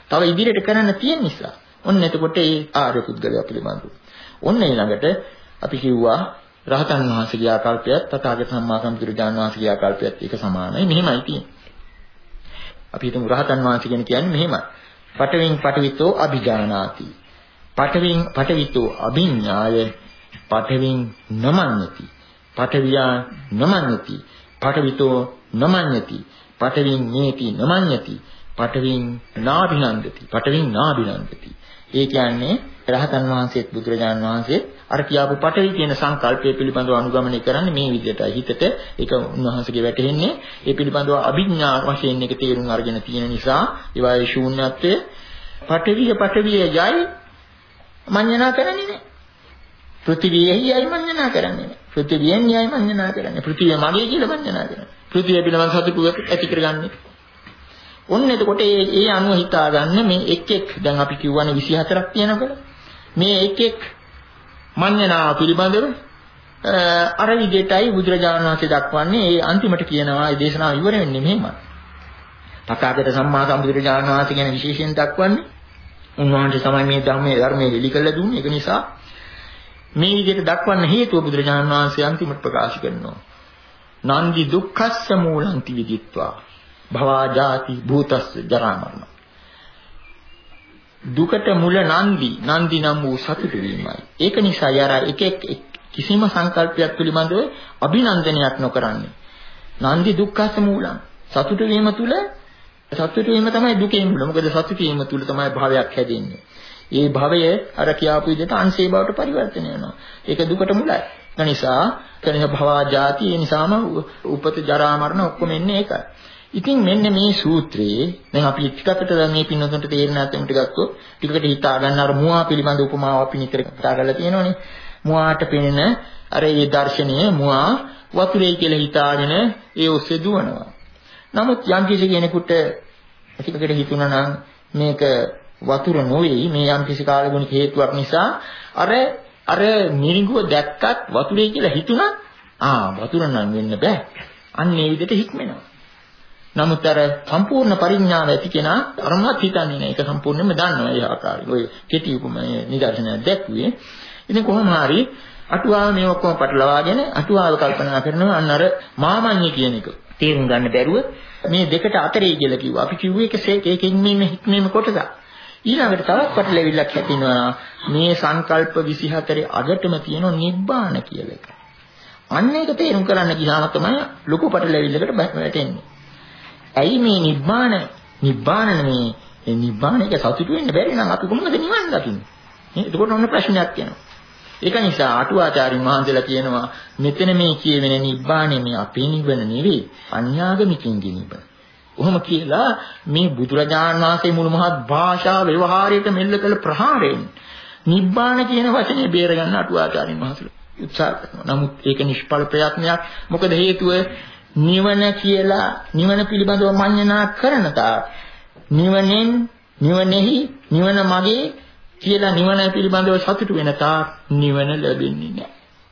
තව ඉදිරියට කරන්න තියෙන නිසා. ඔන්න එතකොට ඒ ආර්ය පුද්ගලයා පිළිබඳව. ඔන්න ඊළඟට අපි කිව්වා රහතන් වහන්සේගේ ආකල්පයත් තථාගත සම්මා සම්බුදුරජාණන් වහන්සේගේ ආකල්පයත් එක සමානයි. මෙහෙමයි තියෙන්නේ. අපි හිතමු රහතන් වහන්සේ කියන්නේ මෙහෙමයි. පඨවින් පඨවිතෝ අභිජානාති. පඨවින් පඨවිතෝ අභිඥාය පඨවින් නමඤ්ඤති. පඨවියා නමඤ්ඤති. පඨවිතෝ නමඤ්ඤති. පඨවින් නේති නමඤ්ඤති. පඨවින් නාභිනන්දති. පඨවින් නාභිනන්දති. ඒ කියන්නේ රහතන් වහන්සේත් බුදුරජාණන් වහන්සේත් අර කියාපු පඨවි කියන සංකල්පය පිළිබඳව අනුගමනය කරන්නේ මේ විදිහටයි. හිතට ඒක උන්වහන්සේගේ වැටහෙන්නේ ඒ පිළිබඳව අභිඥා වශයෙන් එක තේරුම් අරගෙන තියෙන නිසා ඒවායේ ශූන්‍යත්වය පඨවිය පඨවිය යයි මඤ්ඤණා කරන්නේ නැහැ. පෘථිවියයි යයි මඤ්ඤණා කරන්නේ නැහැ. පෘථිවියෙන් යයි මඤ්ඤණා කරන්නේ. පෘථිවිය මගේ කියලා මඤ්ඤණා කරන්නේ. පෘථිවිය පිළිබඳව සතුටු ඇති කරගන්නේ. ඔන්න එතකොට ඒ ඒ අනුව හිතා ගන්න මේ එක් එක් දැන් අපි කියවනේ විසිහතරක් තියෙනකොට මේ එක් එක් මඤ්ඤණා පිළිබඳව අර විදිහටයි බුදුරජාණන් වහන්සේ දක්වන්නේ. ඒ අන්තිමට කියනවා මේ දේශනාව ඉවර වෙන්නේ මෙහෙමයි. තථාගත සම්මා සම්බුදුරජාණන් වහන්සේ ගැන විශේෂයෙන් දක්වන්නේ උන්වහන්සේ තමයි මේ ධර්මයේ ධර්මයේ හෙළි කළ දුන්නේ. ඒක නිසා මේ විදිහට දක්වන්න හේතුව බුදුරජාණන් වහන්සේ අන්තිමට ප්‍රකාශ කරනවා. නන්දි දුක්ඛස්ස මූලන්ති විදිත්වා භවා ජාති භූතස්ස ජරා මරණ. දුකට මුල නන්දි නන්දි නම් වූ සතුට වීමයි. ඒක නිසා යර එක එක කිසිම සංකල්පයක් පිළිබඳව අභිනන්දනයක් නොකරන්නේ. නන්දි දුක්ඛස්ස මූලං. සතුට වීම තුල සතුට වීම තමයි දුකේ මුල. මොකද සතුට වීම තුල තමයි භවයක් හැදෙන්නේ. ඒ භවය අර කියාපු විදිහට අංශේ බවට පරිවර්තනය වෙනවා. ඒක දුකට මුලයි. ඒ නිසා කෙනෙක් භවා ජාති ඒ නිසාම උපත ජරා මරණ ඔක්කොම එන්නේ ඒකයි. ඉතින් මෙන්න මේ සූත්‍රයේ දැන් අපි ටිකකට මේ පින්නතුන්ට තේරෙන නැත්නම් ටිකක් ටිකකට හිතා ගන්න අර මුවා පිළිබඳ උපමාව අපි නිතර කතා කරලා තියෙනවනේ. මුවාට පෙනෙන අර ඒ දර්ශනය මුවා වතුරේ කියලා හිතාගෙන ඒ ඔස්සේ දුවනවා. නමුත් යම් කිසි කෙනෙකුට ටිකකට හිතුණා නම් මේක වතුර නොවේ මේ යම් කිසි කාලගුණික හේතුවක් නිසා අර අර මිරිඟුව දැක්කත් වතුරේ කියලා හිතුණා ආ වතුර නම් වෙන්න බෑ. අන්න ඒ විදිහට හික්මෙනවා. නමුත් අර සම්පූර්ණ පරිඥාව ඇති කෙනා අරමත් හිතන්නේ නැහැ. ඒක සම්පූර්ණයෙන්ම දන්නවා ඒ ආකාරයෙන්. ඔය කෙටි උපමයේ නිදර්ශනයක් දැක්ුවේ. ඉතින් කොහොම හරි අටුවාව මේ ඔක්කොම පටලවාගෙන අටුවාව කල්පනා කරනවා අන්න අර මාමඤ්ඤ කියන එක. තේරුම් ගන්න බැරුව මේ දෙකට අතරේ කියලා කිව්වා. අපි කිව්වේ එක සේක එකකින් මේ හික්මීම කොටස. ඊළඟට තවත් පටලැවිල්ලක් හැදෙනවා. මේ සංකල්ප විසිහතරේ අගටම තියෙන නිබ්බාන කියලා එක. අන්න ඒක තේරුම් කරන්න ගියාම තමයි ලොකු පටලැවිල්ලකට වැටෙන්නේ. ඇයි මේ නිබ්බාන නිබ්බාන මේ නිබ්බානයක සතුටු වෙන්න බැරි නම් අපි කොහොමද නිවන් දකින්නේ? නේ? එතකොට ඔන්න ප්‍රශ්නයක් එනවා. ඒක නිසා අටුවාචාරින් වහන්සේලා කියනවා මෙතන මේ කියවෙන නිබ්බානේ මේ අපේ නිවන නෙවෙයි අන්‍යාගමිකින්ගේ නිවන. කොහොම කියලා මේ බුදුරජාණන් වහන්සේ මුළු මහත් භාෂා ව්‍යවහාරයට මෙල්ල කළ ප්‍රහාරයෙන් නිබ්බාන කියන වචනේ බේරගන්න අටුවාචාරින් වහන්සේලා උත්සාහ කරනවා. නමුත් ඒක නිෂ්ඵල ප්‍රයත්නයක්. මොකද හේතුව නිවන කියලා නිවන පිළිබඳව මඤ්ඤණා කරන තා නිවනෙන් නිවනෙහි නිවන මගේ කියලා නිවන පිළිබඳව සතුටු වෙන තා නිවන ලැබෙන්නේ නැහැ.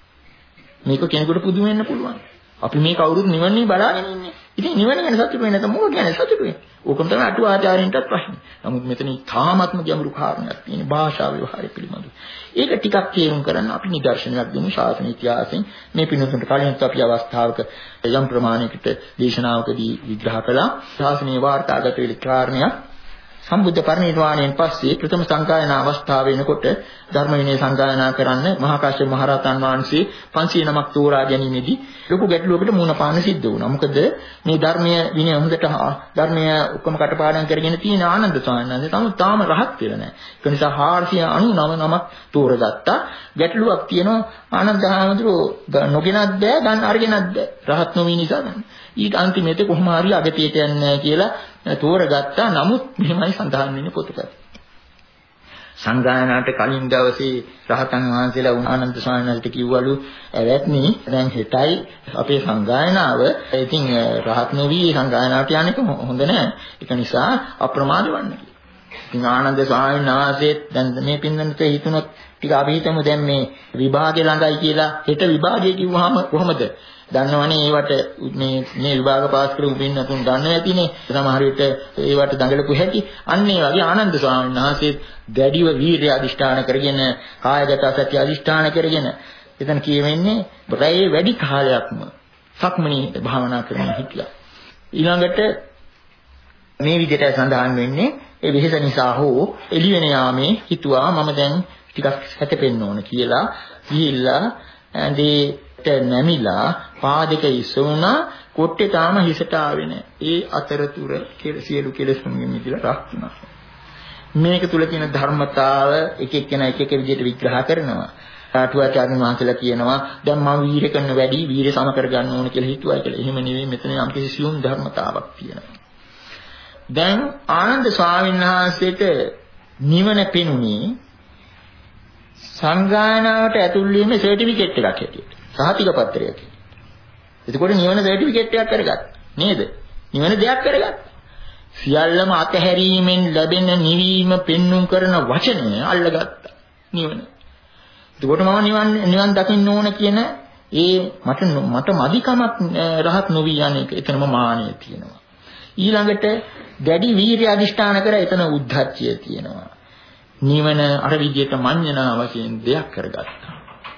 මේක කෙනෙකුට පුදුම වෙන්න පුළුවන්. අපි මේ කවුරුත් නිවන්නේ බලාගෙන ඉන්නේ. ඉතින් නිවන ගැන සතුටු වෙන්නේ නැත්නම් මොකද ගැන සතුටු වෙන්නේ? ඕකම තමයි අටුවාචාර්යින්ටත් ප්‍රශ්නේ. නමුත් මෙතන තාමත්ම ගැඹුරු කාරණයක් තියෙන භාෂා ව්‍යවහාරය පිළිබඳව. ඒක ටිකක් තේරුම් කරන්න අපි නිදර්ශනයක් දෙමු ශාසන ඉතිහාසයෙන්. මේ පින්නතුන්ට කලින් අපි අවස්ථාවක යම් ප්‍රමාණයකට දේශනාවකදී විග්‍රහ කළා. ශාසනීය වාර්තාගත වෙල කාරණයක් සම්බුද්ධ පරිනිර්වාණයෙන් පස්සේ ප්‍රථම සංගායනා අවස්ථාව වෙනකොට ධර්ම විනය සංගායනා කරන්න මහා කාශ්‍යප මහ රහතන් වහන්සේ පන්සිය නමක් තෝරා ගැනීමේදී ලොකු ගැටලුවකට මුහුණ පාන්න සිද්ධ වුණා. මොකද මේ ධර්මීය විනය හොඳට ධර්මීය ඔක්කොම කටපාඩම් කරගෙන තියෙන ආනන්ද ස්වාමීන් වහන්සේ තාම තාම රහත් වෙලා නැහැ. ඒ නිසා හාරසිය අනූනව නමක් තෝරගත්තා. ගැටලුවක් තියෙනවා ආනන්ද හාමුදුරුවෝ නොගෙනත් බෑ ගන්න අරගෙනත් බෑ. රහත් නොවී නිසා ගන්න. ඊට අන්තිමේට කොහොම හරි අගතියට යන්නේ කියලා තෝරගත්තා. නමුත් මෙහෙමයි සඳහන් වෙන්නේ පොතක. සංගායනාට කලින් දවසේ රහතන් වහන්සේලා ආනන්ද ස්වාමීන් වහන්සේට කිව්වලු "ඇවැත්නි දැන් හෙටයි අපේ සංගායනාව. ඉතින් රහත් නොවි සංගායනාවට යන්නේක හොඳ නැහැ. ඒක නිසා අප්‍රමාද වන්න." ඉතින් ආනන්ද ස්වාමීන් වහන්සේ දැන් මේ පින්නන්තේ හිතුනොත් ටික අපි හිතමු දැන් මේ විභාගේ ළඟයි කියලා හෙට විභාගය කිව්වහම කොහොමද දන්නවනේ ඒවට මේ මේ විභාග පාස් කරපු පින්නතුන් දන්නවා ඇතිනේ. සමහර විට ඒවට දඟලපු හැටි. අන්න ඒ වගේ ආනන්ද ස්වාමීන් වහන්සේ දැඩිව වීර්ය අධිෂ්ඨාන කරගෙන කායගත සති අධිෂ්ඨාන කරගෙන එතන කියවෙන්නේ රැයේ වැඩි කාලයක්ම සක්මණේ භාවනා කරන්න හිටියා. ඊළඟට මේ විදිහට සඳහන් වෙන්නේ ඒ වෙහෙස නිසා හෝ එළි වෙන යාමේ හිතුවා මම දැන් ටිකක් හැතපෙන්න ඕන කියලා ගිහිල්ලා ඇඳේට නැමිලා පාදක ඉස්සුණා කොට්ටේ තාම හිසට ආවේ නැහැ. ඒ අතරතුර සියලු කෙලෙසුන්ගෙන් මිදලා රහත් වුණා. මේක තුල තියෙන ධර්මතාව එක එක්කෙනා එක එක විදිහට විග්‍රහ කරනවා. ආටුවාචාර්ය වහන්සේලා කියනවා දැන් මම වීර කරන වැඩි වීර සම කර ගන්න ඕන කියලා හිතුවා කියලා. එහෙම නෙවෙයි මෙතන යම් කිසි සියුම් ධර්මතාවක් තියෙනවා. දැන් ආනන්ද ස්වාමීන් වහන්සේට නිවන පෙනුනේ සංගායනාවට ඇතුල් වීමේ සර්ටිෆිකේට් එකක් හැටියට. සහතික පත්‍රයක්. එතකොට නිවන සර්ටිෆිකේට් එකක් කරගත්තා. නේද? නිවන දෙයක් කරගත්තා. සියල්ලම අතහැරීමෙන් ලැබෙන නිවීම පෙන්눔 කරන වචනය අල්ලගත්තා. නිවන. එතකොට මම නිවන් නිවන් දකින්න ඕන කියන ඒ මට මට මදිකමක් රහත් නොවි යන්නේ එතනම මානිය තියෙනවා. ඊළඟට දැඩි වීර්ය අධිෂ්ඨාන කර එතන උද්ධච්චය තියෙනවා. නිවන අර විදියට මඤ්ඤණා වශයෙන් දෙයක් කරගත්තා.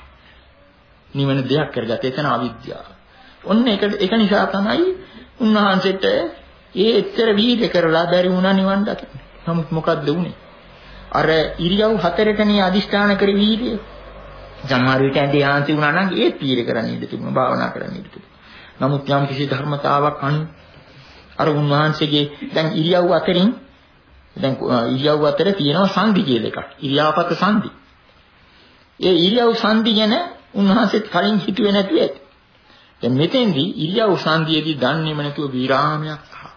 නිවන දෙයක් කරගත්තා. එතන අවිද්‍යාව. ඔන්න ඒක ඒක නිසා තමයි උන්වහන්සේට ඒ එච්චර වීර්ය කරලා බැරි වුණා නිවන් දකින්න. නමුත් මොකද්ද වුනේ? අර ඉරියව් හතරටනේ අධිෂ්ඨාන කර වීර්යය. සමහර විට ඇඳේ ආන්ති වුණා නම් ඒත් වීර්ය කරන්න ඉඩ තිබුණා. භාවනා කරන්න ඉඩ තිබුණා. නමුත් යම් කිසි ධර්මතාවක් අනු අර උන්වහන්සේගේ දැන් ඉරියව් අතරින් දැන් ඉරියව් අතර තියෙනවා සංදි කියලා එකක්. ඉරියාපත සංදි. ඒ ඉරියව් සංදි ගැන උන්වහන්සේත් කලින් හිතුවේ නැති ඇති. දැන් මෙතෙන්දී ඉරියව් සංදියේදී දන්නේම නැතුව විරාමයක් ආවා.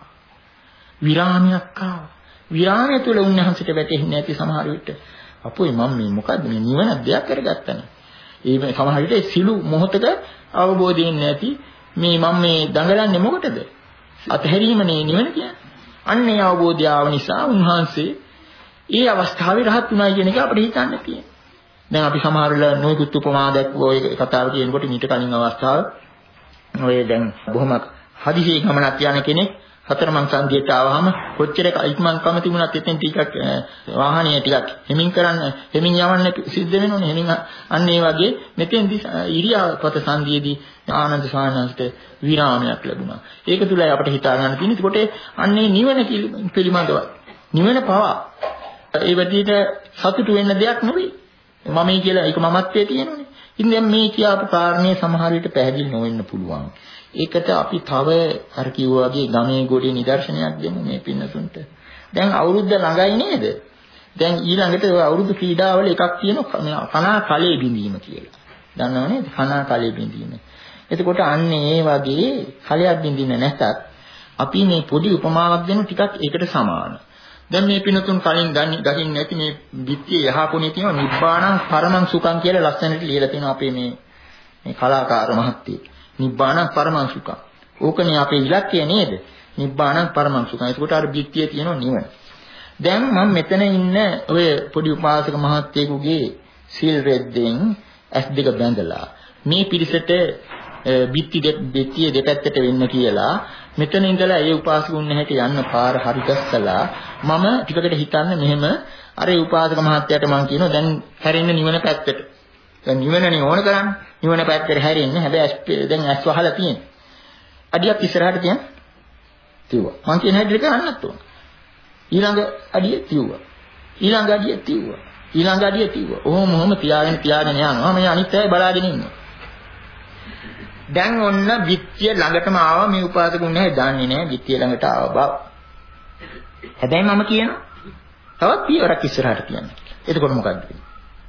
විරාමයක් ආවා. විරාමය තුළ උන්වහන්සේට වැටෙන්නේ නැති සමහර විට අපොයි මම මේ මොකද්ද මේ නිවන දෙයක් කරගත්තනේ. ඒ සමහර විට සිළු මොහොතක අවබෝධයෙන් නැති මේ මම මේ දඟලන්නේ මොකටද? අතහැරීමනේ නිවන කියන්නේ. අන්න ඒ අවබෝධය ආව නිසා උන්වහන්සේ ඒ අවස්ථාවේ රහත් වුණා කියන එක අපිට හිතන්න තියෙනවා. දැන් අපි සමහරවල් නොයෙකුත් උපමා දැක්වෝ ඒ කතාව කියනකොට මීට කලින් අවස්ථාව ඔය දැන් බොහොම හදිසියේ ගමනක් යන කෙනෙක් හතරමං සංදියට ආවහම කොච්චර ඉක්මන්කම තිබුණත් එතෙන් ටිකක් වාහනය ටිකක් හෙමින් කරන්න හෙමින් යවන්න සිද්ධ වෙනෝනේ. හෙමින් අන්න ඒ වගේ මෙතෙන්දි ඉරියාපත සංදියේදී ආනන්ද සානන්දට විරාමයක් ලැබුණා. ඒක තුලයි අපිට හිතා ගන්න තියෙන්නේ. ඒකට අන්නේ නිවන පිළිබඳව නිවන පවා ඒ විදිහට සතුටු වෙන්න දෙයක් නෙවෙයි. මමයි කියලා ඒක මමත්වයේ තියෙනනේ. ඉතින් දැන් මේ කියාපු කාරණේ සමහර විට පැහැදිලි නොවෙන්න පුළුවන්. ඒකට අපි තව අර කිව්වා වගේ ගමේ ගොඩේ නිදර්ශනයක් දෙමු මේ පින්නතුන්ට. දැන් අවුරුද්ද ළඟයි නේද? දැන් ඊළඟට ඔය අවුරුදු ක්‍රීඩාවල එකක් තියෙනවා කනා කලේ බිඳීම කියලා. දන්නව නේද? කනා කලේ බිඳීම. එතකොට අන්න ඒ වගේ කලයක් බිඳින්න නැතත් අපි මේ පොඩි උපමාවක් දෙමු ටිකක් ඒකට සමාන. දැන් මේ පින්නතුන් කලින් දකින්න නැති මේ විත්‍ය යහපොනේ තියෙන නිබ්බාණං පරමං සුඛං කියලා ලස්සනට ලියලා තියෙනවා අපේ මේ මේ කලාකාර මහත්තයෙක්. නිබ්බාණං පරමං සුඛං. ඕකනේ අපේ ඉලක්කය නේද? නිබ්බාණං පරමං සුඛං. ඒකට අර විත්‍ය තියෙනවා නිවන. දැන් මම මෙතන ඉන්න ඔය පොඩි උපාසක මහත්තයෙකුගේ සීල් රෙද්දෙන් ඇස් දෙක බැඳලා මේ පිරිසට බිත්ති දෙපැත්තේ දෙපැත්තට වෙන්න කියලා මෙතන ඉඳලා ඒ උපාසකුන් නැහැට යන්න පාර හරි ගස්සලා මම ටිකකට හිතන්න මෙහෙම අර ඒ උපාසක මහත්තයාට මම කියනවා දැන් හැරෙන්න නිවන පැත්තට. දැන් නිවනනේ ඕන කරන්නේ. නිවන පැත්තට හැරෙන්න හැබැයි දැන් ඇස් වහලා තියෙන. අඩියක් ඉස්සරහට තියන්න. තියුවා. මං කියන හැටියට කරන්නත් ඕන. ඊළඟ අඩිය තියුවා. ඊළඟ අඩිය තියුවා. ඊළඟ අඩිය තියුවා. ඔහොම ඔහොම තියාගෙන තියාගෙන යනවා. මම අනිත් අය බලාගෙන ඉන්නවා. දැන් ඔන්න විත්‍ය ළඟටම ආවා මේ උපාසකුන් නැහැ දන්නේ නැහැ විත්‍ය ළඟට ආව බව. හැබැයි මම කියනවා තවත් පියවරක් ඉස්සරහට කියන්න. එතකොට මොකද්ද වෙන්නේ?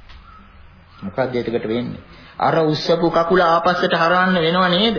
මොකද්ද එතකට වෙන්නේ? අර උස්සපු කකුල ආපස්සට හරවන්න වෙනව නේද?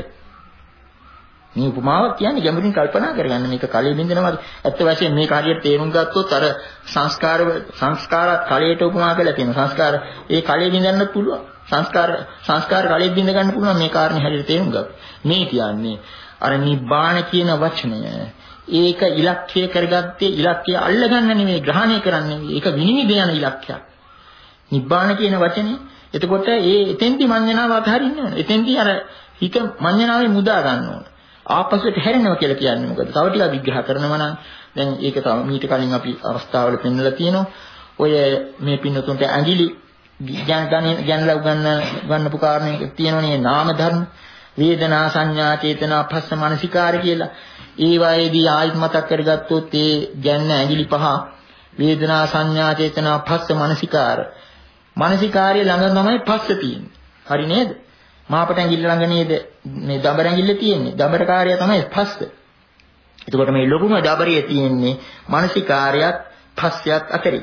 මේ උපමාවක් කියන්නේ ගැඹුරින් කල්පනා කරගන්න මේක කලෙ බින්දනවා. ඇත්ත වශයෙන් මේක හරියට තේරුම් ගත්තොත් අර සංස්කාර සංස්කාර කලයට උපමා කරලා තියෙනවා. සංස්කාර ඒ කලෙ බින්දන්න පුළුවන්. සංස්කාර සංස්කාර කලෙ බින්ද ගන්න පුළුවන් මේ කාරණේ හරියට තේරුම් ගන්න. මේ කියන්නේ අර නිබ්බාණ කියන වචනය ඒක ඉලක්කය කරගත්තේ ඉලක්කය අල්ලගන්න නෙමෙයි ග්‍රහණය කරන්නේ නෙමෙයි. ඒක විනිවිද යන ඉලක්කයක්. නිබ්බාන කියන වචනේ. එතකොට ඒ එතෙන්දි මඤ්ඤණාව අතහරින්න ඕන. එතෙන්දි අර හිත මඤ්ඤණාවේ මුදා ගන්න ඕන. ආපස්සට හැරෙනවා කියලා කියන්නේ මොකද? තව ටිකක් විග්‍රහ කරනවා නම් දැන් ඒක තව මීට කලින් අපි අවස්ථාවල පෙන්නලා තියෙනවා. ඔය මේ පින්නතුන්ට ඇඟිලි ගැනලා උගන්න ගන්නපු කාරණේ තියෙනවනේ නාම ධර්ම. වේදනා සංඥා චේතනා පස්ස මනසිකාර කියලා. ඒ වගේදී ආයිත් මතක් කරගත්තොත් ඒ ගැන්න ඇඟිලි පහ වේදනා සංඥා චේතනා පස්ස මනසිකාර. මනසිකාරය ළඟ තමයි පස්ස තියෙන්නේ. හරි නේද? මාපට ඇඟිල්ල ළඟ නේද මේ දබර ඇඟිල්ල තියෙන්නේ. දබර කාර්යය තමයි පස්ස. එතකොට මේ ලොකුම දබරයේ තියෙන්නේ මනසිකාරයත් පස්සයත් අතරේ.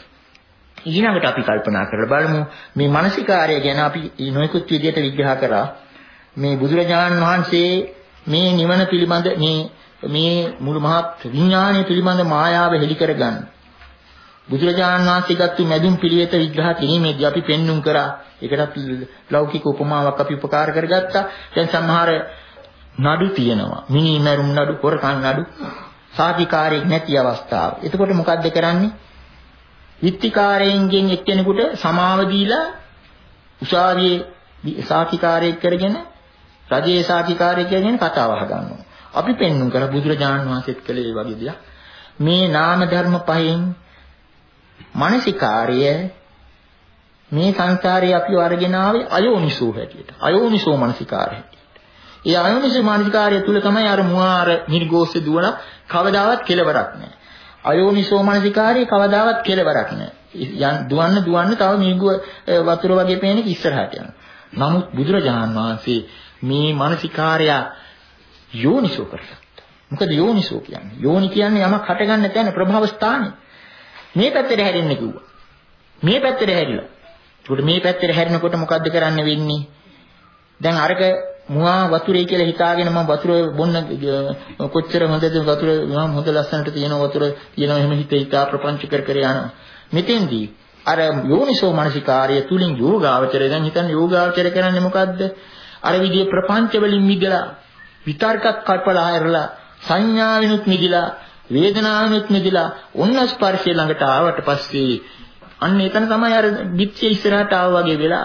ඊළඟට අපි කල්පනා කරලා බලමු මේ මනසිකාරය ගැන අපි නොයෙකුත් විදිහට විග්‍රහ කරා. මේ බුදුරජාණන් වහන්සේ මේ නිවන පිළිබඳ මේ මේ මුළු මහත් විඥානය පිළිබඳ මායාව හෙළි කරගන්න. බුදුරජාණන් වහන්සේ ගත්තු මැදුම් පිළිවෙත විග්‍රහ කිරීමේදී අපි පෙන්눔 කරා. ඒකට ලෞකික උපමාවක් අපි උපකාර කරගත්තා. දැන් සමහර නඩු තියෙනවා. මිනි මරුම් නඩු, හොරකම් නඩු, සාධිකාරයක් නැති අවස්ථාව. එතකොට මොකද්ද කරන්නේ? විත්තිකාරයෙන්ගෙන් එක්කෙනෙකුට සමාව දීලා උසාවියේ සාධිකාරයක් කරගෙන රජයේ සාධිකාරයෙක් කරගෙන කතාව අහගන්නවා. අපි පෙන්눔 කර බුදුරජාණන් වහන්සේත් කළේ ඒ වගේ දෙයක්. මේ නාම ධර්ම පහෙන් මානසිකාර්ය මේ සංසාරේ අපි අරගෙන ආවේ අයෝනිසෝ හැටියට. අයෝනිසෝ මානසිකාර්ය හැටියට. ඒ අයෝනිසෝ මානසිකාර්ය තුල තමයි අර මුවාර නිර්ගෝෂ්‍ය දුවන කවදාවත් කෙලවරක් නැහැ. අයෝනිසෝ මානසිකාර්ය කවදාවත් කෙලවරක් නැහැ. යන් දුවන්න දුවන්න තව නිර්ගුව වතුර වගේ පේන ඉස්සරහට යනවා. නමුත් බුදුරජාණන් වහන්සේ මේ මානසිකාර්ය යෝනිසෝ කරගත්තා. මොකද යෝනිසෝ කියන්නේ? යෝනි කියන්නේ යමක් හටගන්න තැන ප්‍රභව ස්ථානය. මේ පැත්තට හැරෙන්න කිව්වා. මේ පැත්තට හැරිලා. ඒකට මේ පැත්තට හැරෙනකොට මොකද්ද කරන්න වෙන්නේ? දැන් අරක මුවා වතුරේ කියලා හිතාගෙන මම වතුර බොන්න කොච්චර හොඳද වතුර මම හොඳ ලස්සනට තියෙන වතුර තියෙනවා එහෙම හිත හිතා ප්‍රපංච කර කර යනවා. මෙතෙන්දී අර යෝනිසෝ මනසිකාර්ය තුලින් යෝගාවචරය දැන් හිතන්න යෝගාවචරය කරන්නේ මොකද්ද? අර විදිහේ ප්‍රපංච වලින් මිදලා විතර්කත් කල්පලා හැරලා සංඥාවිනුත් මිදලා වේදනාවෙත් මිදලා ඔන්න ස්පර්ශය ළඟට ආවට පස්සේ අන්න එතන තමයි අර දිත්‍ය ඉස්සරහට ආවා වගේ වෙලා.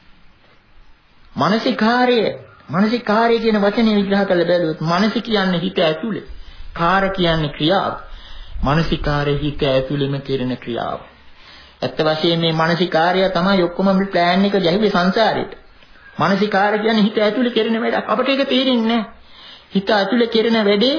මානසිකාර්ය මානසිකාර්ය කියන වචනේ විග්‍රහ කරලා බැලුවොත් මානස කියන්නේ හිත ඇතුලේ. කාර්ය කියන්නේ ක්‍රියාව. මානසිකාර්ය හිත ඇතුලේම කෙරෙන ක්‍රියාව. ඇත්ත වශයෙන්ම මේ මානසිකාර්ය තමයි ඔක්කොම ප්ලෑන් එක ගැහුවේ සංසාරේට. මානසිකාර්ය කියන්නේ හිත ඇතුලේ කෙරෙන වැඩක්. අපිට ඒක තේරෙන්නේ නැහැ. හිත ඇතුලේ කෙරෙන වැඩේ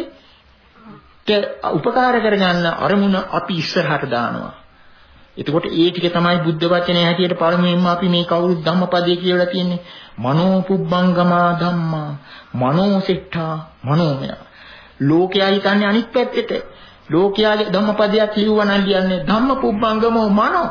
උපකාර කරගන්න අරමුණ අපි ඉස්සරහට දානවා. එතකොට ඒ ටික තමයි බුද්ධ වචනේ හැටියට පළමුවෙන්ම අපි මේ කවුරුත් ධම්මපදයේ කියලා තියෙන්නේ. මනෝ පුබ්බංගමා ධම්මා මනෝ සිට්ඨා මනෝමය. ලෝකයා හිතන්නේ අනිත් පැත්තට. ලෝකයාගේ ධම්මපදයක් ලියුවා නම් කියන්නේ ධම්ම පුබ්බංගමෝ මනෝ.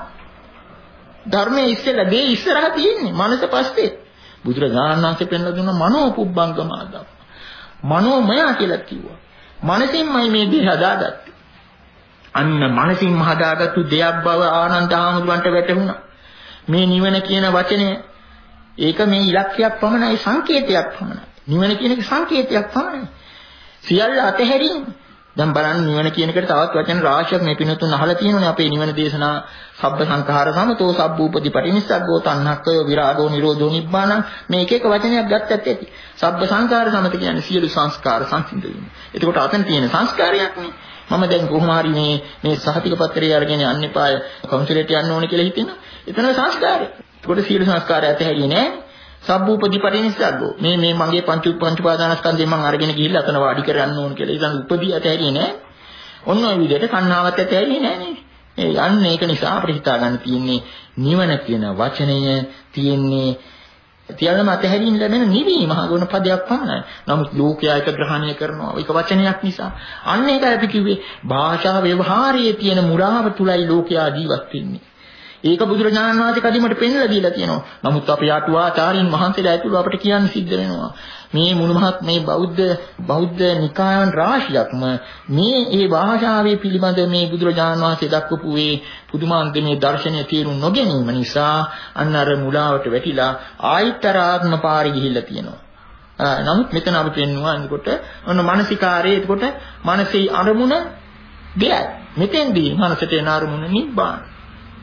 ධර්මයේ ඉස්සෙල්ලා දේ ඉස්සරහ තියෙන්නේ මනස පස්සේ. බුදුරජාණන් වහන්සේ පෙන්ලා දුන්න මනෝ පුබ්බංගමා ධම්මා. මනෝමය කියලා කිව්වා. මනසින්මයි මේ දේ හදාගත්තේ. අන්න මනසින්ම හදාගත්තු දෙයක් බව ආනන්ද ආමුදුන්ට වැටහුණා. මේ නිවන කියන වචනය ඒක මේ ඉලක්කයක් පමණයි සංකේතයක් පමණයි. නිවන කියන එක සංකේතයක් පමණයි. සියල්ල අතහැරීම. දැන් බලන්න නිවන කියන එකට තවත් වචන රාශියක් මේ පිනතුන් අහලා තියෙනවානේ අපේ නිවන දේශනා සබ්බ සංඛාර සමතෝ සබ්බූපති පටිනිස්සග්ගෝ තණ්හක්කයෝ විරාගෝ නිරෝධෝ නිබ්බානං මේ එක එක වචනයක් ගත්තත් ඇති. සබ්බ සංඛාර සමත කියන්නේ සියලු සංස්කාර සංසිඳ වීම. එතකොට අතන තියෙන සංස්කාරයක් නේ. මම දැන් කොහොම හරි මේ මේ සහතික පත්‍රය අරගෙන යන්න එපා කවුන්සිලට යන්න ඕනේ කියලා හිතෙනවා. එතන සංස්කාරය. ඒකට සියලු සංස්කාරය ඇතහැරියේ නෑ. සබ්බූපදී පරිනිස්සග්ගෝ. මේ මේ මගේ පංච පංච උපාදානස්කන්ධයෙන් මම අරගෙන ගිහිල්ලා අතන වාඩි කරගන්න ඕන කියලා. ඊළඟ උපදී ඇතහැරියේ නෑ. ඔන්න ඔය විදිහට කන්නාවත් ඇතහැරියේ නෑ නේ. ඒ යන්නේ ඒක නිසා අපිට හිතා ගන්න තියෙන්නේ නිවන කියන වචනය තියෙන්නේ තියලම අතහැරින්න ලැබෙන නිවීම හගුණ පදයක් පමණයි. නමුත් ලෝකයා එක ග්‍රහණය කරනවා. ඒක වචනයක් නිසා. අන්න ඒකයි අපි කිව්වේ භාෂා ව්‍යවහාරයේ තියෙන මුලාව තුලයි ලෝකයා ජීවත් වෙන්නේ. ඒක බුදුරජාණන් වහන්සේ කදිමට පෙන්ලා දීලා තියෙනවා. නමුත් අපේ අටුවාචාරින් මහන්සියලා ඇතුළු අපිට කියන්න සිද්ධ වෙනවා. මේ මුළු මහත් මේ බෞද්ධ බෞද්ධ නිකායන් රාශියක්ම මේ ඒ භාෂාවේ පිළිබඳ මේ බුදුරජාණන් වහන්සේ දක්වපු මේ පුදුමාන්ත මේ දර්ශනීය තේරුම් නොගැනීම නිසා අන්න අර මුලාවට වැටිලා ආයිතරාත්ම පාරේ ගිහිල්ලා තියෙනවා. නමුත් මෙතන අපි පෙන්නවා එතකොට ඔන්න මානසිකාරයේ එතකොට මානසික අරමුණ දෙයක්. මෙතෙන්දී මනසට එන අරමුණ නිබ්බාන. ඉතින්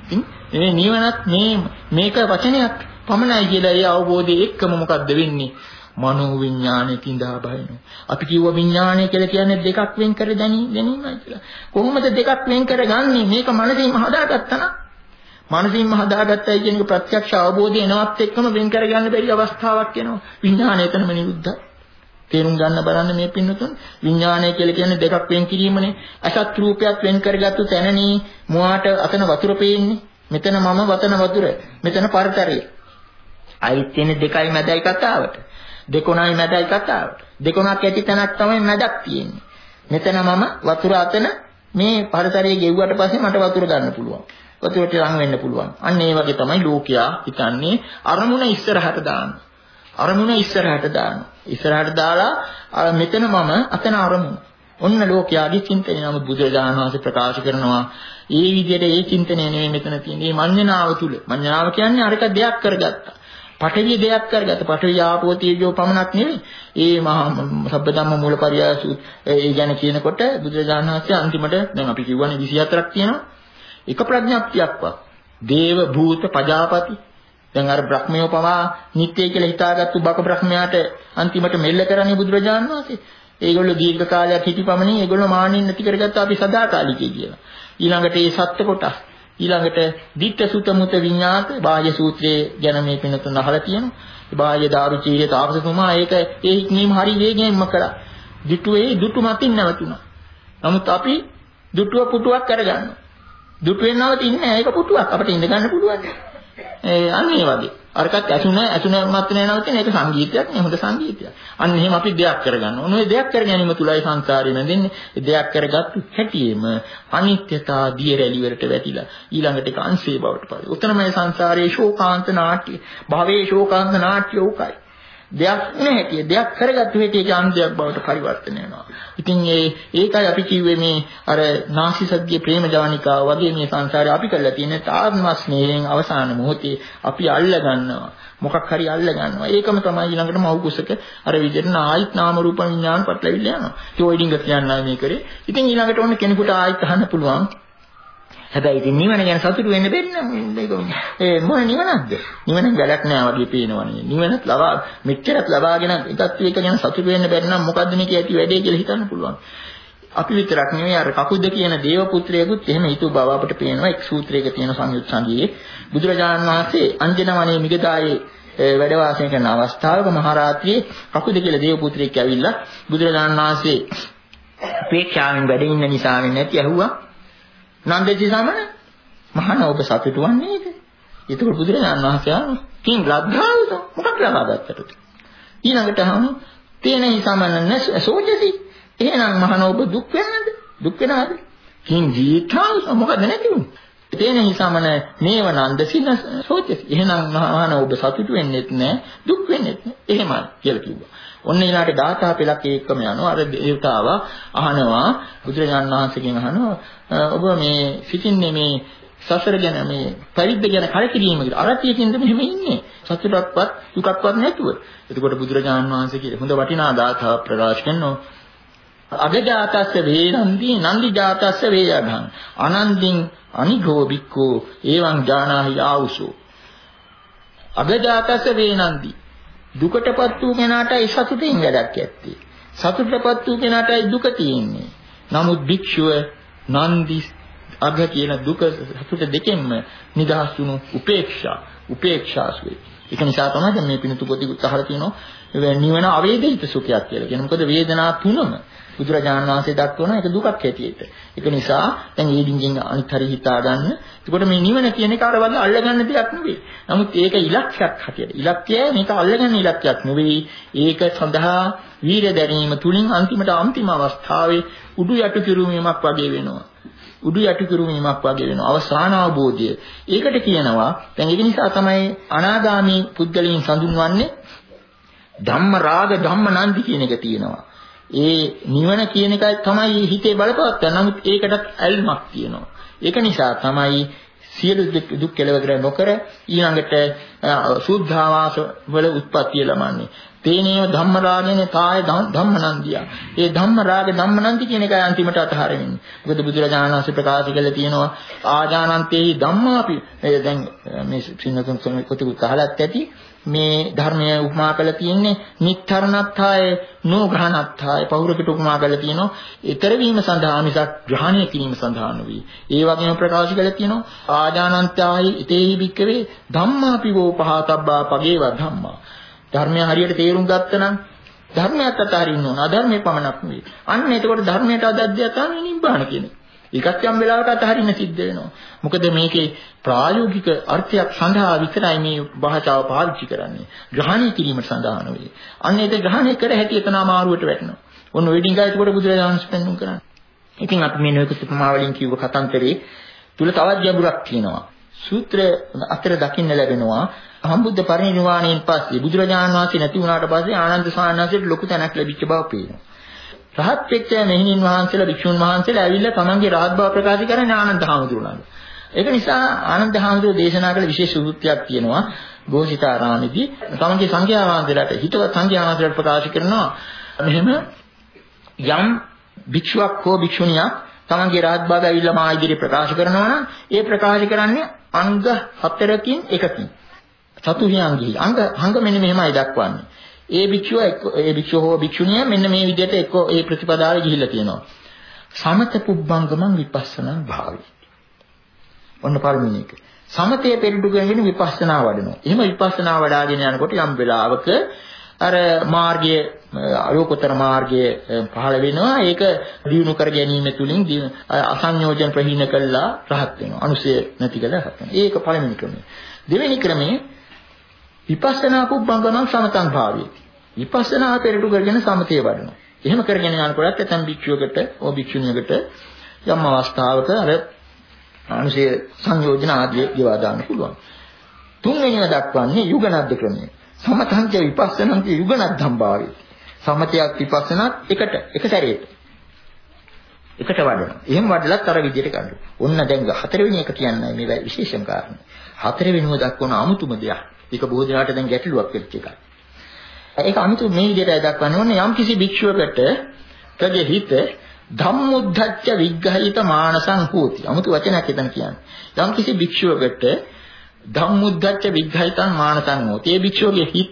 මේ නිවනත් මේ මේක වචනයක් පමණයි කියලා ඒ අවබෝධයේ එක්කම මොකද්ද වෙන්නේ? මනෝ විඥානෙ කිඳා බහිනවා. අපි කිව්ව විඥානය කියලා කියන්නේ දෙකක් වෙන් කර ගැනීමයි කියලා. කොහොමද දෙකක් වෙන් කරගන්නේ? මේක මනසින්ම හදාගත්තා නම් මනසින්ම හදාගත්තයි කියන එක ප්‍රත්‍යක්ෂ අවබෝධය එනවත් එක්කම වෙන් කරගන්න බැරි අවස්ථාවක් එනවා. විඥානය එතනම නිරුද්ධයි. තේරුම් ගන්න බලන්න මේ පින්නතුන් විඥානය කියලා කියන්නේ දෙකක් වෙන් කිරීමනේ. අසත් රූපයක් වෙන් කරගත්තු තැනනේ මුවාට අතන වතුර පේන්නේ. මෙතන මම වතන වතුර. මෙතන පරතරය. අයිත් තියෙන දෙකයි මැදයි කතාවට. දෙකොණයි මැදයි කතාවට. දෙකොණක් ඇති තැනක් තමයි මැදක් තියෙන්නේ. මෙතන මම වතුර අතන මේ පරතරයේ ගෙව්වට පස්සේ මට වතුර ගන්න පුළුවන්. වතුරට ලං වෙන්න පුළුවන්. අන්න ඒ වගේ තමයි ලෝකයා හිතන්නේ අරමුණ ඉස්සරහට දාන්න. අරමුණ ඉස්සරහට දාන්න. ඉස්සරහට දාලා මෙතන මම අතන අරමුණ. ඔන්න ලෝකයාගේ චින්තනය. නමුත් බුදුරජාණන් වහන්සේ ප්‍රකාශ කරනවා ඒ විදිහට ඒ චින්තනය නෙමෙයි මෙතන තියෙන්නේ. මේ මඤ්ඤණාව තුල. මඤ්ඤණාව කියන්නේ අරක දෙයක් කරගත්තා. පඨවි දෙයක් කරගත්තා. පඨවි ආපෝ තේජෝ පමණක් නෙවෙයි. ඒ මහා සබ්බධම්ම මූලපරියාස ඒ ගැන කියනකොට බුදුරජාණන් වහන්සේ අන්තිමට දැන් අපි කියවනේ විසිහතරක් තියෙනවා. එක ප්‍රඥාප්තියක්වත්. දේව භූත පජාපති දැන් අර බ්‍රහ්මයෝ පවා නිත්‍ය කියලා හිතාගත්තු බක බ්‍රහ්මයාට අන්තිමට මෙල්ල කරන්නේ බුදුරජාණන් වහන්සේ. ඒගොල්ලෝ දීර්ඝ කාලයක් හිටිපමණින් ඒගොල්ලෝ මානින් නැති කරගත්තා අපි සදාකාලිකයි කියලා. ඊළඟට ඒ සත්‍ය කොටස් ඊළඟට ditta sutta mutta විඤ්ඤාත බාහ්‍ය සූත්‍රයේ ගැන මේ පිනතුන් අහලා තියෙනවා. ඒ බාහ්‍ය දාරුචීය තාපසතුමා ඒක ඒ හික්මීම හරි වේගයෙන්ම කළා. දුටුවේ දුටු මතින් නැවතුණා. නමුත් අපි දුටුව පුටුවක් කරගන්නවා. දුටුවෙන් නවතින්නේ නැහැ. ඒක පුටුවක් අපිට ඉඳ ගන්න පුළුවන්. ඒ අන්න ඒ වගේ. අරකට ඇසුන ඇසුන මත නැවතින ඒක සංගීතයක් නේ හොඳ සංගීතයක්. අන්න එහෙම අපි දෙයක් කරගන්න ඕන. ඔය දෙයක් කර ගැනීම තුලයි සංසාරේ නැදෙන්නේ. ඒ දෙයක් කරගත්තු හැටියෙම අනිත්‍යතා දිය රැලි වලට වැටිලා ඊළඟට ඒක අංශේ බවට පත්. උතනමයි සංසාරයේ ශෝකාන්ත නාට්‍ය, භවයේ ශෝකාන්ත නාට්‍ය උකයි. දෙයක් නැහැ දෙයක් කරගත්තු හැටි ඒක අන්තයක් බවට පරිවර්තනය වෙනවා. ඉතින් ඒ ඒකයි අපි කිව්වේ මේ අර නාසිසග්ගේ ප්‍රේම ජවනිකාව වගේ මේ සංසාරේ අපි කරලා තියෙන තාත්ම ස්නේහයෙන් අවසාන මොහොතේ අපි අල්ල ගන්නවා. මොකක් හරි අල්ල ගන්නවා. ඒකම තමයි ඊළඟට මව් කුසක අර විදිහට ආයිත් නාම රූප විඥාන පටලවිල්ල යනවා. ඒ ඔයිඩින්ග කියන්නයි මේ කරේ. ඉතින් ඊළඟට ඔන්න කෙනෙකුට ආයිත් අහන්න පුළුවන්. හැබැයි ඉතින් නිවන ගැන සතුටු වෙන්න බැරි නම් ඒක ඒ මොන නිවනක්ද? නිවන ගැලක් නෑ වගේ පේනවනේ. නිවනත් ලබා මෙච්චරත් ලබාගෙන එකත් එක ගැන සතුටු වෙන්න බැරි නම් මොකද්ද මේක ඇති වැඩේ කියලා හිතන්න පුළුවන්. අපි විතරක් නෙවෙයි අර කකුද්ද කියන දේව පුත්‍රයෙකුත් එහෙම හිතු බව අපිට පේනවා. එක් සූත්‍රයක තියෙන සංයුත් සංගියේ බුදුරජාණන් වහන්සේ අංජනවනේ මිගදායේ වැඩ වාසය කරන අවස්ථාවක මහරාත්‍රියේ කකුද්ද කියලා දේව පුත්‍රයෙක් ඇවිල්ලා බුදුරජාණන් වහන්සේ ප්‍රේක්ෂාවෙන් වැඩ ඉන්න නිසා නැති ඇහුවා නන්දජි සමන මහාන ඔබ සතුටු වන්නේ නේද? ඒක බුදුරජාණන් වහන්සේ ආන කින් ලබ්ධාවද මොකක් ලබා ගත්තද? ඊළඟට අහන තේනයි සමනන්න සෝජසි. එහෙනම් මහාන ඔබ දුක් වෙනවද? දුක් වෙනවද? කින් ජීවිතාවද මොකද නැති උනේ? තේනයි සමන මේව නන්දසින සෝජසි. එහෙනම් මහාන ඔබ සතුටු වෙන්නෙත් නැහැ දුක් වෙන්නෙත් නැහැ. එහෙමයි කියලා කිව්වා. ඔන්න ඊළාට ගාථා පෙළක් ඒකම යනවා. අර දේවතාව අහනවා බුදුරජාණන් වහන්සේගෙන් අහනවා ඔබ මේ සිටින්නේ මේ සසර ගැන මේ පරිද්ද ගැන කලකිරීම කියලා. අරතියකින්ද මෙහෙම ඉන්නේ. සතුටක්වත් දුකක්වත් නැතුව. එතකොට බුදුරජාණන් වහන්සේ කියලා හොඳ වටිනා ගාථා ප්‍රකාශ කරනවා. අගජාතස්ස වේනන්දි නන්දි ජාතස්ස වේයඝං අනන්දින් අනිඝෝ බික්ඛෝ එවං ජානාහි ආවුසෝ. අගජාතස්ස වේනන්දි දුකටපත් වූ කෙනාටයි සතුටින් වැඩක් ඇත්තේ. සතුටටපත් වූ කෙනාටයි දුක තියෙන්නේ. නමුත් භික්ෂුව නන්දි අග කියන දුක සතුට දෙකෙන්ම නිදහස් වුණු උපේක්ෂා උපේක්ෂාසුයි. ඒක නිසා තමයි මේ පිණුතු පොතේ උත්සාහලා තියෙනවා නිවන අවේදිත සුඛයක් කියලා. කියන්නේ මොකද වේදනා තුනම බුදුරජාණන් වහන්සේ දක්වන එක දුකක් හැටියට. ඒක නිසා දැන් මේ දින්ගෙන් අනිත් හරි හිතා ගන්න. එතකොට මේ නිවන කියන එක අර වගේ අල්ලගන්න දෙයක් නෙවෙයි. නමුත් ඒක ඉලක්කයක් හැටියට. ඉලක්කය මේක අල්ලගන්න ඉලක්කයක් නෙවෙයි. ඒක සඳහා වීර දැරීම තුලින් අන්තිමට අන්තිම අවස්ථාවේ උඩු යටු කිරුමීමක් වගේ වෙනවා. උඩු යටු කිරුමීමක් වගේ වෙනවා. අවසාන අවබෝධය. ඒකට කියනවා දැන් ඒක නිසා තමයි අනාගාමී පුද්ගලයන් සඳුන්වන්නේ ධම්ම රාග ධම්ම නන්දි කියන එක තියෙනවා. ඒ නිවන කියන එකයි තමයි හිතේ බලපෑම. නමුත් ඒකටත් ඇල්මක් තියෙනවා. ඒක නිසා තමයි සියලු දුක් කෙලවර නොකර ඊළඟට සුද්ධාවාස වල උත්පත්තිය ලබන්නේ. තේනේව ධම්මරාගේන කාය ධම්මනන්දිය. ඒ ධම්මරාග ධම්මනන්දි කියන එකයි අන්තිමට අතහරින්නේ. මොකද බුදුරජාණන් වහන්සේ ප්‍රකාශ කළේ තියෙනවා ආජානන්තේහි ධම්මාපි. දැන් මේ සින්නතුන් කොටිකුත් අහලත් ඇති මේ ධර්මය උපමා කරලා තියෙන්නේ නික්තරණත්ථය නෝඝානත්ථය පෞරකට උපමා කරලා තියෙනවා ඊතර වීම සඳහා මිසක් ග්‍රහණය කිරීම සඳහා නෙවෙයි. ඒ වගේම ප්‍රකාශ කරලා තියෙනවා ආජානන්තයයි ඉතේහි භික්කවේ ධම්මාපි වූ පහතබ්බා පගේව ධම්මා. ධර්මය හරියට තේරුම් ගත්තනම් ධර්මයට අතහරින්න ඕන. අධර්මයේ පමණක් නෙවෙයි. අන්න එතකොට ධර්මයට අදද්දය තමයි නිබ්බාන කියන්නේ. ඒකත් යම් වෙලාවක අතහරින්න සිද්ධ වෙනවා. මොකද මේකේ ප්‍රායෝගික අර්ථයක් සඳහා විතරයි මේ භාෂාව පාවිච්චි කරන්නේ. ග්‍රහණය කිරීම සඳහා නෙවෙයි. අන්න ඒක ග්‍රහණය කර හැටි එතන අමාරුවට වැටෙනවා. ඔන්න වෙඩින් ගායත කොට බුදුරජාණන් වහන්සේ පෙන්වුම් කරන්නේ. ඉතින් අපි මේ නොයෙකුත් උපමා වලින් කියව කතන්තරේ තුල තවත් ගැඹුරක් තියෙනවා. සූත්‍ර අතර දකින්න ලැබෙනවා සම්බුද්ධ පරිනිර්වාණයෙන් පස්සේ බුදුරජාණන් වහන්සේ නැති වුණාට පස්සේ ආනන්ද සාමණේරට ලොකු තැනක් ලැබිච්ච බව පේනවා. රහත් වෙච්ච මෙහිණින් වහන්සේලා භික්ෂුන් වහන්සේලා ඇවිල්ලා තමන්ගේ රහත් බව ප්‍රකාශ කරන්නේ ආනන්ද හාමුදුරුවන්ට. ඒක නිසා ආනන්ද හාමුදුරුවෝ දේශනා කළ විශේෂ සූත්‍රයක් තියෙනවා ഘോഷිතාරාමේදී. තමන්ගේ සංඝයා වහන්සේලාට හිතවත් සංඝයා වහන්සේලාට ප්‍රකාශ කරනවා මෙහෙම යම් භික්ෂුවක් හෝ භික්ෂුණියක් තමන්ගේ රහත් බව ඇවිල්ලා මා ඉදිරියේ ප්‍රකාශ කරනවා නම් ඒ ප්‍රකාශ කරන්නේ අංග හතරකින් එකකින්. චතුර්යංගී අංග අංග මෙන්න මෙහෙමයි දක්වන්නේ. ඒ භික්ෂුව ඒ භික්ෂුව හෝ භික්ෂුණිය මෙන්න මේ විදිහට එක්ක ඒ ප්‍රතිපදාවේ ගිහිල්ලා තියෙනවා. සමත පුබ්බංගමං විපස්සනා භාවි. ඔන්න පළවෙනි එක. සමතේ පෙරටු කරගෙන විපස්සනා වඩනවා. එහෙම විපස්සනා වඩාගෙන යනකොට යම් වෙලාවක අර මාර්ගයේ ලෝකෝත්තර මාර්ගයේ පහළ වෙනවා. ඒක දිනු කර ගැනීම තුලින් අසංයෝජන ප්‍රහීන කළා රහත් වෙනවා. අනුසය නැති කළා රහත් වෙනවා. ඒක පළවෙනි ක්‍රමය. දෙවෙනි ක්‍රමය විපස්සනා පුබ්බංගමං සමතං භාවි. විපස්සනා පෙරටු කරගෙන සමතේ වඩනවා. එහෙම කරගෙන යනකොට ඇතම් භික්ෂුවකට ඕ භික්ෂුණියකට යම් අවස්ථාවක අර අනුසය සංයෝජන ආදී ගෙවා දාන්න පුළුවන්. තුන්වෙනිව දක්වන්නේ යුගනද්ද ක්‍රමය. සමතංච විපස්සනංච යුගනද්දම් භාවි. සමතයක් විපස්සනාත් එකට එක සැරේට. එකට වඩනවා. එහෙම වඩලත් අර විදිහට කරනවා. ඔන්න දැන් හතරවෙනි එක කියන්නේ මේ විශේෂම කාරණා. හතරවෙනිව දක්වන අමුතුම දෙයක්. ඒක බොහෝ දෙනාට දැන් ගැටලුවක් වෙච්ච එකක්. ඒක අමුතු මේ විදිහට දක්වන්නේ ඕනේ යම් කිසි භික්ෂුවකට කගේ හිත ධම්මුද්ධච්ච විග්ඝහිත මානසං හෝති. අමුතු වචනයක් එතන කියන්නේ. යම් කිසි භික්ෂුවකට ධම්මුද්ධච්ච විග්ඝහිතං මානසං හෝති. ඒ භික්ෂුවගේ හිත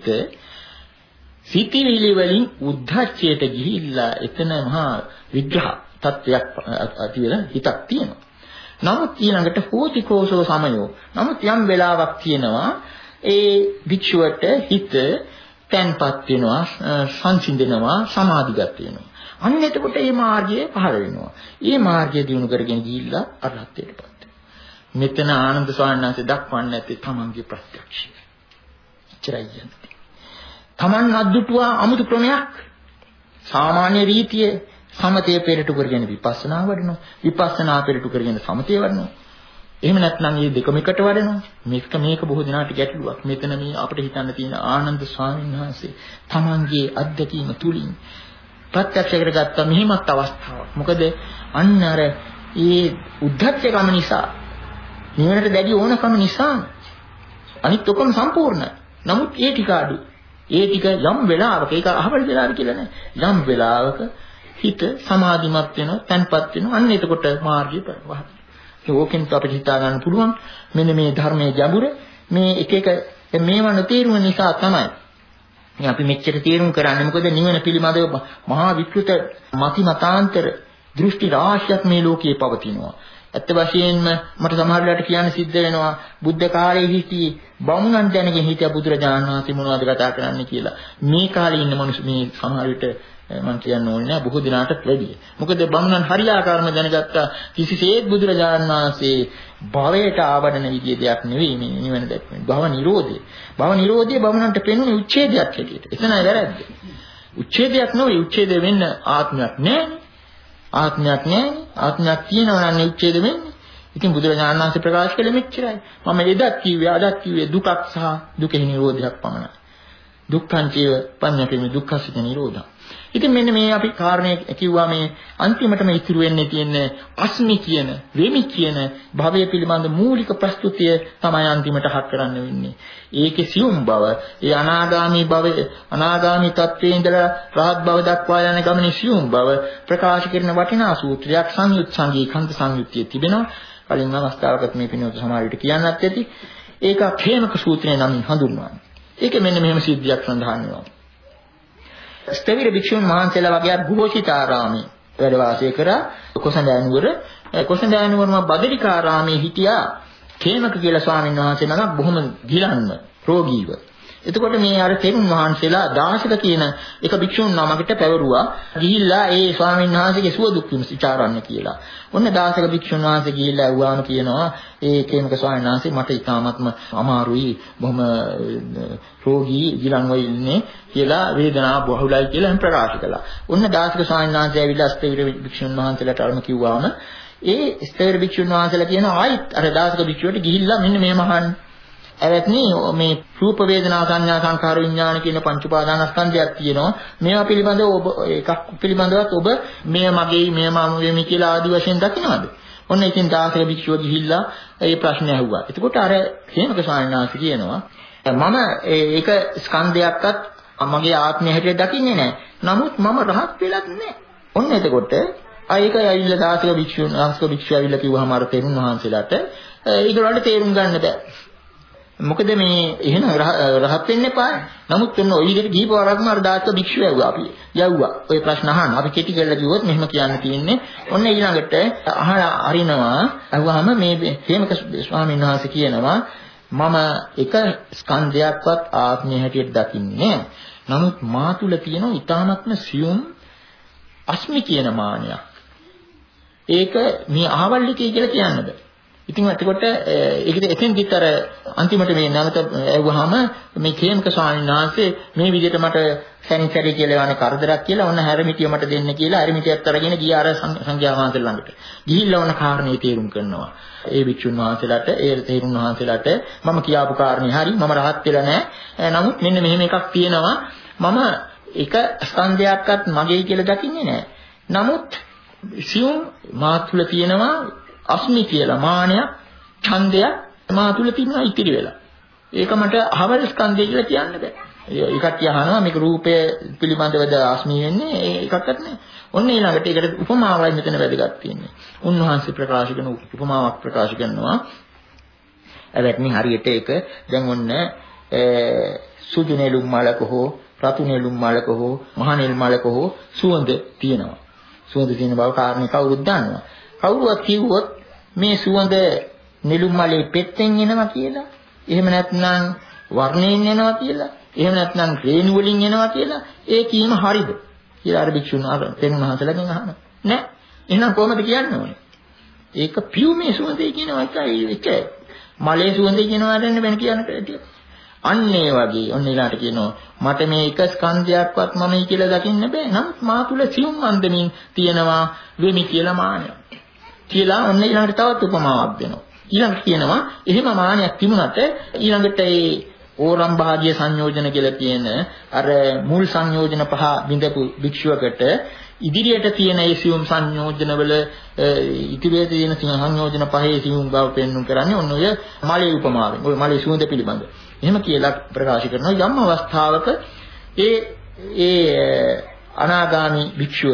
සිතිවිලි වලින් උද්ධච්චයට ගිහිල්ලා එතන මහා විග්‍රහ තත්වයක් ඇති වෙලා හිතක් තියෙනවා. නමුත් ඊළඟට හෝති කෝසෝ සමයෝ. නමුත් යම් වෙලාවක් තියෙනවා ඒ භික්ෂුවට හිත තැන්පත් වෙනවා, සංසිඳෙනවා, සමාධිගත වෙනවා. අන්න එතකොට මේ මාර්ගය පහළ වෙනවා. මේ මාර්ගය දිනු කරගෙන ගිහිල්ලා අරහත්ත්වයටපත් වෙනවා. මෙතන ආනන්ද ස්වාමීන් වහන්සේ දක්වන්නේ නැත්තේ තමන්ගේ ප්‍රත්‍යක්ෂය. ඉච්චරයි යන්නේ. තමන් අද්දුටුවා අමුතු ක්‍රමයක්. සාමාන්‍ය රීතියේ සමතේ පෙරටු කරගෙන විපස්සනා වඩනවා. විපස්සනා පෙරටු කරගෙන සමතේ වඩනවා. එහෙම නැත්නම් මේ දෙකම එකට වඩනවා. මේක මේක බොහෝ දිනාට ගැටලුවක්. මෙතන මේ අපිට හිතන්න තියෙන ආනන්ද ස්වාමීන් වහන්සේ තමන්ගේ අත්දැකීම තුලින් ප්‍රත්‍යක්ෂ කරගත්ත මෙහිමත් අවස්ථාවක්. මොකද අන්න අර ඒ උද්ධච්චකම නිසා නිවනට දැඩි ඕනකම නිසා අනිත් ඔක්කොම සම්පූර්ණයි. නමුත් ඒ ටික අඩු. ඒ ටික යම් වෙලාවක ඒක අහවල් වෙලාව කියලා නෑ. යම් වෙලාවක හිත සමාධිමත් වෙනවා, තැන්පත් වෙනවා. අන්න එතකොට මාර්ගය පරවහ. ඒකෙන් අපිට හිතා ගන්න පුළුවන් මෙන්න මේ ධර්මයේ ගැඹුර මේ එක එක මේවා නොතේරුම නිසා තමයි මේ අපි මෙච්චර තේරුම් කරන්නේ. මොකද නිවන පිළිබඳව මහා විකෘත මති මතාන්තර දෘෂ්ටි රාශියක් මේ ලෝකයේ පවතිනවා. ඇත්ත වශයෙන්ම මට සමහර වෙලාවට කියන්න සිද්ධ වෙනවා බුද්ධ කාලයේ හිටි බමුණන් දැනගෙන හිටිය බුදුරජාණන් වහන්සේ මොනවද කතා කරන්නේ කියලා. මේ කාලේ ඉන්න මිනිස්සු මේ සමහර විට මම කියන්න ඕනේ නෑ බොහෝ දිනාට වැඩි. මොකද බමුණන් හරියාකාරව දැනගත්තා කිසිසේත් බුදුරජාණන් වහන්සේ භවයට ආවඩන විදිය දෙයක් නෙවෙයි මේ නිවන දැක්වෙන්නේ. භව නිරෝධය. භව නිරෝධය බමුණන්ට පෙනුනේ උච්ඡේදයක් හැටියට. එතනයි වැරද්ද. උච්ඡේදයක් නෙවෙයි උච්ඡේදය වෙන්න ආත්මයක් නෑනේ. ආත්මයක් නෑනේ. ආත්මයක් තියෙනවා නම් උච්ඡේද වෙන්නේ. ඉතින් බුදුරජාණන් වහන්සේ ප්‍රකාශ කළේ මෙච්චරයි. මම එදත් කිව්වේ අදත් කිව්වේ දුකක් සහ දුකේ නිරෝධයක් පමණයි. දුක්ඛං චේව පඤ්ඤපේමි දුක්ඛස්ස නිරෝධං. ඉතින් මෙන්න මේ අපි කාරණේ කිව්වා මේ අන්තිමටම ඉතුරු වෙන්නේ තියෙන්නේ අස්මි කියන වෙමි කියන භවය පිළිබඳ මූලික ප්‍රස්තුතිය තමයි අන්තිමට හත් කරන්න වෙන්නේ. ඒකේ සියුම් බව, ඒ අනාගාමී භවය, අනාගාමී තත්වයේ ඉඳලා රහත් භව දක්වා යන ගමනේ සියුම් බව ප්‍රකාශ කරන වටිනා සූත්‍රයක් සංයුත් සංගී කන්ද සංයුත්තිය තිබෙනවා. කලින් අවස්ථාවකට මේ පිනෝත සමහර විට කියන්නත් ඇති. ඒක ඛේමක සූත්‍රය නමින් හඳුන්වන්නේ. ඒකේ මෙන්න මෙහෙම සිද්ධියක් සඳහන් වෙනවා. ස්තවිර භික්ෂුන් වහන්සේලා වගේ ഘോഷිතාරාමේ වැඩ වාසය කරා කොසඹෑ නුවර. කොසඹෑ නුවරම බදරිකාරාමේ හිටියා ඛේමක කියලා ස්වාමීන් වහන්සේ නමක් බොහොම ගිලන්ව රෝගීව. එතකොට මේ අර තෙරුන් වහන්සේලා දාසක කියන එක භික්ෂුන් නමකට පැවරුවා ගිහිල්ලා ඒ ස්වාමීන් වහන්සේගේ සුව දුක් විචාරන්න කියලා. ඔන්න දාසක භික්ෂුන් වහන්සේ ගිහිල්ලා වුවාම කියනවා ඒ ඛේමක ස්වාමීන් වහන්සේ මට ඉතාමත්ම අමාරුයි බොහොම රෝගී ගිලන්ව ඉන්නේ කියලා වේදනාව බහුලයි කියලා එම් ප්‍රකාශ කළා. ඔන්න දාසක ස්වාමීන් වහන්සේ ඇවිල්ලා ස්තවිර භික්ෂුන් වහන්සේලාට අරම කිව්වාම ඒ ස්තවිර භික්ෂුන් වහන්සේලා කියනවා ආයිත් අර දාසක භික්ෂුවට ගිහිල්ලා මෙන්න මේම අහන්න. එවත්නි මේ රූප වේදනා සංඥා සංඛාර විඥාන කියන පංච උපාදානස්කන්ධයක් තියෙනවා. මේවා පිළිබඳව ඔබ එකක් පිළිබඳවත් ඔබ මෙය මගේ මෙය මම වෙමි කියලා ආදි වශයෙන් දකින්නවද? ඔන්න ඉතින් දාසක භික්ෂුව ගිහිල්ලා ඒ ප්‍රශ්නේ අහුවා. එතකොට අර හේමක ස්වාමීන් වහන්සේ කියනවා මම ඒක ස්කන්ධයක්වත් මගේ ආත්මය හැටියට දකින්නේ නැහැ. නමුත් මම රහත් වෙලත් නැහැ. ඔන්න එතකොට ආයක ඇවිල්ලා දාසක භික්ෂුන් දාසක භික්ෂුව ඇවිල්ලා කිව්වහම අර තෙරුන් වහන්සේලාට ඒගොල්ලන්ට තේරුම් ගන්න බෑ. මොකද මේ එහෙනම් රහත් වෙන්න එපා. නමුත් ඔන්න ඔය විදිහට දීපවරක්ම අර දායක භික්ෂුව ඇව්වා අපි. යව්වා. ඔය ප්‍රශ්න අහන්න. අපි කෙටි කරලා කිව්වොත් මෙහෙම කියන්න තියෙන්නේ. ඔන්න ඊළඟට අහලා අරිනවා. අහුවාම මේ හේමක ස්වාමීන් වහන්සේ කියනවා මම එක ස්කන්ධයක්වත් ආත්මය හැටියට දකින්නේ නැහැ. නමුත් මා තුල තියෙන ඊ타නත්ම සියුම් අස්මි කියන මානයක්. ඒක මේ අහවල්ලිකේ කියලා කියන්න බෑ. ඉතින් එතකොට ඒක එතෙන්දිත් අර අන්තිමට මේ නැවත ඇව්වහම මේ ඛේමක ස්වාමීන් වහන්සේ මේ විදිහට මට සැනිසරි කියලා යන කරදරයක් කියලා ඔන්න හැරමිටිය මට දෙන්න කියලා හැරමිටියත් අරගෙන ගියා අර සංඝයා වහන්සේ ළඟට. ගිහිල්ලා ඔන්න කාරණේ තේරුම් කරනවා. ඒ භික්ෂුන් වහන්සේලාට ඒ තේරුම් වහන්සේලාට මම කියාපු කාරණේ හරි මම රහත් වෙලා නැහැ. නමුත් මෙන්න මෙහෙම එකක් තියෙනවා. මම එක ස්කන්ධයක්වත් මගේ කියලා දකින්නේ නැහැ. නමුත් සියුම් මා තුළ තියෙනවා අස්මි කියලා මානයක් ඡන්දයක් මා තුල තියෙනවා ඉතිරි වෙලා. ඒක මට අහවල් ස්කන්ධය කියලා කියන්න බෑ. ඒකට අහනවා මේක රූපය පිළිබඳවද අස්මි වෙන්නේ ඒකක්වත් නෑ. ඔන්න ඊළඟට ඒකට උපමාවයි මෙතන වැදගත් තියෙන්නේ. උන්වහන්සේ ප්‍රකාශ කරන උපමාවක් ප්‍රකාශ කරනවා. එවැත්නි හරියට ඒක දැන් ඔන්න සුදු නෙළුම් මලක හෝ රතු නෙළුම් මලක හෝ මහ නෙළුම් මලක හෝ සුවඳ තියෙනවා. සුවඳ තියෙන බව කාරණේ කවුරුත් දන්නවා. කවුරුවත් කිව්වොත් මේ සුවඳ නෙළුම් මලේ පෙත්තෙන් එනවා කියලා, එහෙම නැත්නම් වර්ණයෙන් එනවා කියලා, එහෙම නැත්නම් රේණු වලින් එනවා කියලා ඒ කීම හරිද කියලා අර භික්ෂුන් අර තෙරුණ මහසලගෙන් අහනවා. නෑ. එහෙනම් කොහොමද කියන්න ඕනේ? ඒක පියුමේ සුවඳේ කියනවා එකයි එක. මලේ සුවඳේ කියනවා දැන් වෙන කියන්නට. අන්න ඒ වගේ ඔන්න ඊළාට කියනවා මට මේ එක ස්කන්ධයක්වත් මමයි කියලා දකින්න බෑ. නමුත් මා තුල සියුම් අන්දමින් තියෙනවා වෙමි කියලා මානයක්. කියලා ඔන්න ඊළඟට තවත් උපමාවක් දෙනවා. ඊළඟට කියනවා එහෙම මානයක් තිබුණාට ඊළඟට ඒ ඕරම් භාගීය සංයෝජන කියලා කියන අර මුල් සංයෝජන පහ බිඳපු භික්ෂුවකට ඉදිරියට තියෙන ඒ සියුම් සංයෝජනවල ඉතිරියේ තියෙන සංයෝජන පහේ සියුම් බව පෙන්වන්න කරන්නේ ඔන්න ඔය මලේ උපමාවෙන්. ඔය මලේ සුවඳ පිළිබඳ. එහෙම කියලා ප්‍රකාශ කරනවා යම් අවස්ථාවක ඒ ඒ අනාගාමී භික්ෂුව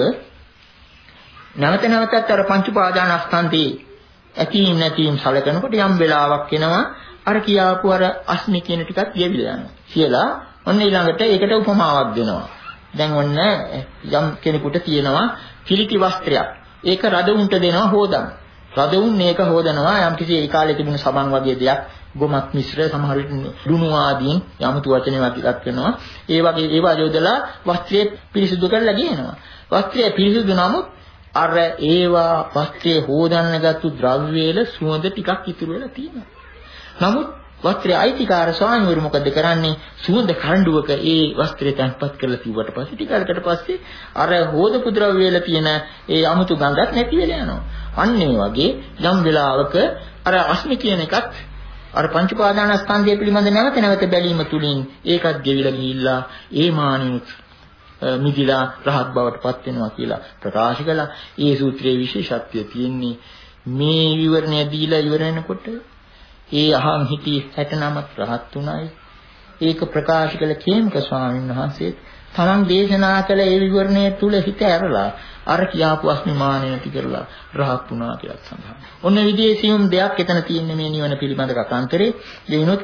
නැවත නැවතත් අර පංච උපාදානස්කන්ධේ ඇතීම් නැතිම් සැලකනකොට යම් වෙලාවක් එනවා අර කියාපු අර අස්මි කියන ටිකත් යෙවිලා යනවා කියලා ඔන්න ඊළඟට ඒකට උපමාවක් දෙනවා. දැන් ඔන්න යම් කෙනෙකුට තියෙනවා කිලිටි වස්ත්‍රයක්. ඒක රදවුන්ට දෙනවා හොදන්න. රදවුන් මේක හොදනවා යම් කිසි ඒ කාලේ තිබුණු සබන් වගේ දෙයක් ගොමක් මිශ්‍ර සමහර විට ලුණු ආදීන් යමුතු වචනේ වගේක් කරනවා. ඒ වගේ ඒවා යොදලා වස්ත්‍රය පිරිසිදු කරලා ගේනවා. වස්ත්‍රය පිරිසිදු නමුත් අර ඒවා වස්ත්‍රයේ හොදන්න ගත්තු ද්‍රව්‍ය වල සුවඳ ටිකක් ඉතුරු වෙලා තියෙනවා. නමුත් වස්ත්‍රයේ අයිතිකාර ස්වාමීවරු මොකද කරන්නේ? සුවඳ කරඬුවක ඒ වස්ත්‍රය තැන්පත් කරලා තිබ්වට පස්සේ ටිකකට පස්සේ අර හොදපු ද්‍රව්‍ය වල තියෙන ඒ අමුතු ගඳක් නැති වෙලා යනවා. අන්න ඒ වගේ යම් වෙලාවක අර අස්මි කියන එකත් අර පංච උපාදානස්කන්ධය පිළිබඳ නැවත නැවත බැලීම තුලින් ඒකත් ගෙවිලා ගිහිල්ලා ඒ මානිනුත් මිදිලා රහත් බවට පත් වෙනවා කියලා ප්‍රකාශ කළා. ඒ සූත්‍රයේ විශේෂත්වය තියෙන්නේ මේ විවරණය දීලා ඉවර වෙනකොට ඒ අහං හිටි හැටනමක් රහත් උනායි. ඒක ප්‍රකාශ කළ කේමක ස්වාමීන් වහන්සේ තමන් දේශනා කළ ඒ විවරණය තුල හිත ඇරලා අර කියාපු අස්මිමානය නැති කරලා රහත් වුණා කියලා සඳහන්. ඔන්න විදිහේ සියුම් දෙයක් එතන තියෙන්නේ මේ නිවන පිළිබඳ කතාන්තරේ. දෙනොත්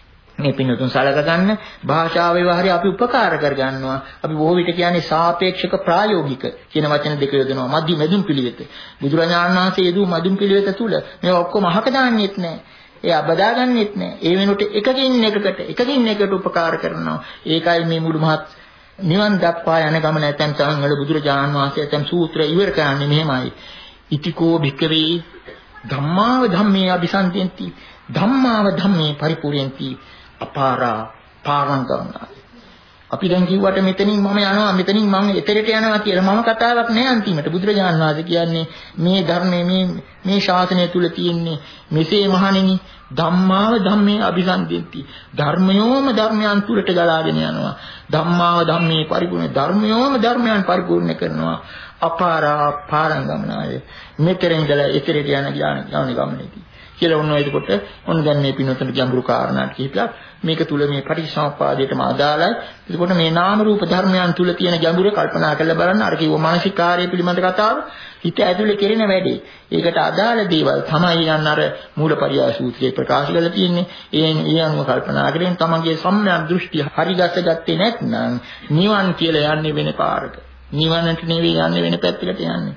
මේ පින්නතුන් සලක ගන්න භාෂා ව්‍යවහාරය අපි උපකාර කර ගන්නවා. අපි බොහෝ විට කියන්නේ සාපේක්ෂක ප්‍රායෝගික කියන වචන දෙක යොදනවා. මධ්‍ය මදුම් පිළිවෙත. බුදුරජාණන් වහන්සේ යෙදූ මදුම් පිළිවෙත තුල මේ ඔක්කොම අහක දාන්නෙත් නැහැ. ඒ අබදා ගන්නෙත් නැහැ. ඒ වෙනුවට එකකින් එකකට එකකින් එකට උපකාර කරනවා. ඒකයි මේ මුළු මහත් නිවන් දක්වා යන ගමන ඇතැම් තැන් වල බුදුරජාණන් වහන්සේ ඇතැම් සූත්‍ර ඉවර කරන්නේ මෙහෙමයි. ඉතිකෝ භික්කවේ ධම්මාව ධම්මේ අபிසන්තින්ති ධම්මාව ධම්මේ පරිපූර්ණන්ති අපාරා පාරංගමනා. අපි දැන් කිව්වට මෙතනින් මම යනවා මෙතනින් මම එතරට යනවා කියලා මම කතාවක් නෑ අන්තිමට. බුදුරජාණන් වහන්සේ කියන්නේ මේ ධර්මයේ මේ මේ ශාසනය තුල තියෙන්නේ මෙසේ මහණෙනි ධම්මාව ධම්මේ අபிසන්දින්ති. ධර්මයෝම ධර්මයන් තුලට ගලාගෙන යනවා. ධම්මාව ධම්මේ පරිපූර්ණ ධර්මයෝම ධර්මයන් පරිපූර්ණ කරනවා. අපාරා පාරංගමනාය. මෙතරින් ඉඳලා එතරට යන ඥාන ඥාන ගමනේදී කියලා ඔන්න එතකොට ඔන්න දැන් මේ පින්නතට ගැඹුරු කාරණා කිහිපයක් මේක තුල මේ පටිච්චසමුප්පාදයටම අදාළයි. එතකොට මේ නාම රූප ධර්මයන් තුල තියෙන ගැඹුර කල්පනා කරලා බලන්න. අර කිව්ව මානසික කාර්යය පිළිබඳ කතාව හිත ඇතුලේ කෙරෙන වැඩේ. ඒකට අදාළ දේවල් තමයි යන අර මූලපරියාය සූත්‍රයේ ප්‍රකාශ කරලා තියෙන්නේ. ඒ ඒ අනුව කල්පනා කරගෙන තමන්ගේ සම්‍යක් දෘෂ්ටි හරිගස්සගත්තේ නැත්නම් නිවන් කියලා යන්නේ වෙන පාරක. නිවනට නෙවෙයි යන්නේ වෙන පැත්තකට යන්නේ.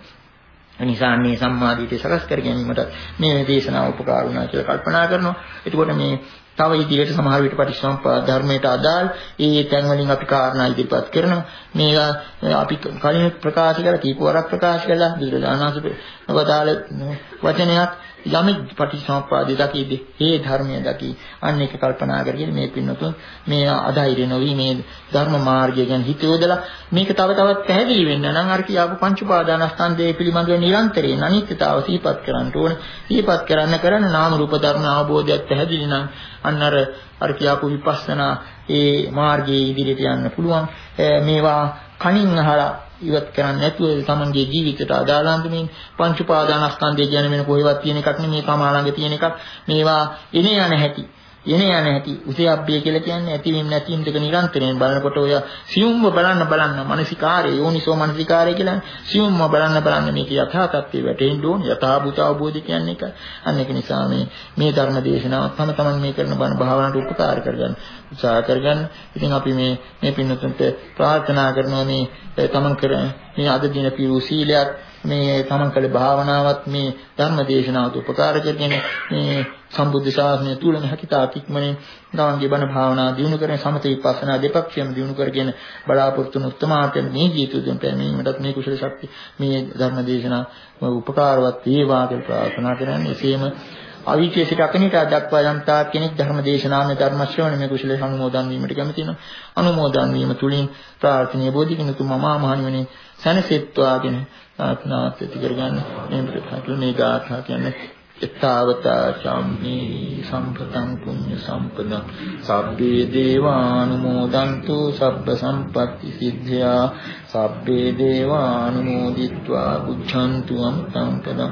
එනිසා මේ සම්මාදිටේ සකස් කර ගැනීමට මේ දේශනාව උපකාර වුණා කියලා කල්පනා කරනවා. එතකොට මේ තව ඉදිරියට සමහර විට පටිච්චසමුප්පාද ධර්මයට අදාළ ඒ තැන් වලින් අපි කාරණා ඉදිරිපත් කරනවා. මේවා අපි කලින් ප්‍රකාශ කරලා කීප වරක් ප්‍රකාශ කළා. බුදුරජාණන්සේ වදාළ වචනයක් යමෙක් පටිච්චසමුප්පාදේ දකීදී ඒ ධර්මය දකි අන්න එක කල්පනා කරගෙන මේ පින්නතුන් මේ අධෛර්ය නොවි මේ ධර්ම මාර්ගය ගැන හිත යොදලා මේක තව තවත් පැහැදිලි වෙන්න නම් අර කියාපු පංච උපාදානස්කන්ධය පිළිබඳව නිරන්තරයෙන් අනිත්‍යතාව සිහිපත් කරන්න ඕන. සිහිපත් කරන්න කරන නාම රූප ධර්ම අවබෝධයක් පැහැදිලි නම් අන්න අර අර කියාපු විපස්සනා ඒ මාර්ගයේ ඉදිරියට යන්න පුළුවන්. මේවා කණින් අහලා ඉවත් කරන්නේ නැතුව තමන්ගේ ජීවිතයට අදාළ අන්දමින් පංච උපාදානස්කන්ධය කියන වෙන කොහෙවත් තියෙන එකක් නෙමේ තමා ළඟ තියෙන එකක්. මේවා එනේ යන හැටි එනේ යන හැටි උසයබ්බේ කියලා කියන්නේ ඇතිවීම නැතිවීම දෙක නිරන්තරයෙන් බලනකොට ඔය සියුම්ව බලන්න බලන්න මානසිකාරය යෝනිසෝ මානසිකාරය කියලා සියුම්ව බලන්න බලන්න මේක යථා තත්ත්වයේ වැටෙන්න ඕන. යථා භූත අවබෝධය කියන්නේ ඒක. අන්න ඒක නිසා මේ මේ ධර්ම දේශනාව තම තමන් මේ කරන බණ භාවනාවට උපකාර කරගන්න උත්සාහ කරගන්න. ඉතින් අපි මේ මේ පින්නතුන්ට ප්‍රාර්ථනා කරනවා මේ තමන් කර මේ අද දින පිරු සීලයක් මේ තමන් කළ භාවනාවත් මේ ධර්ම දේශනාවට උපකාර කරගෙන මේ සම්බුද්ධ ශාසනය තුලම හැකිතාක් ඉක්මනින් තමන්ගේ බණ භාවනා දිනු කරගෙන සමථ විපස්සනා දෙපක්ෂයම දිනු කරගෙන බලාපොරොත්තු වන උත්තමාර්ථයෙන් මේ ජීවිතයෙන් පැමිණීමටත් මේ කුසල ශක්තිය මේ ධර්ම දේශනා උපකාරවත් වේවා කියලා ප්‍රාර්ථනා කරන්නේ. එසේම අවිචේ සිට අකනිට දක්වා යම්තා කෙනෙක් ධර්ම දේශනාවේ ධර්ම ශ්‍රවණය මේ කුසල සංමෝදන් වීමට කැමති වෙනවා. අනුමෝදන් වීම තුලින් ප්‍රාර්ථනීය බෝධිකිනතු මමා මහණෙනි සනසෙත්වාගෙන ආත්නාත් ඇති කරගන්න මේ ප්‍රකාශන මේ ගාථා කියන්නේ එත්තාවතා චම්මි සම්පතං පුඤ්ඤ සම්පදං සබ්බේ දේවානුමෝදන්තු සබ්බ සම්පatti සිද්ධා සබ්බේ දේවානුමෝදිත්වා බුද්ධන්තු අමතං පදං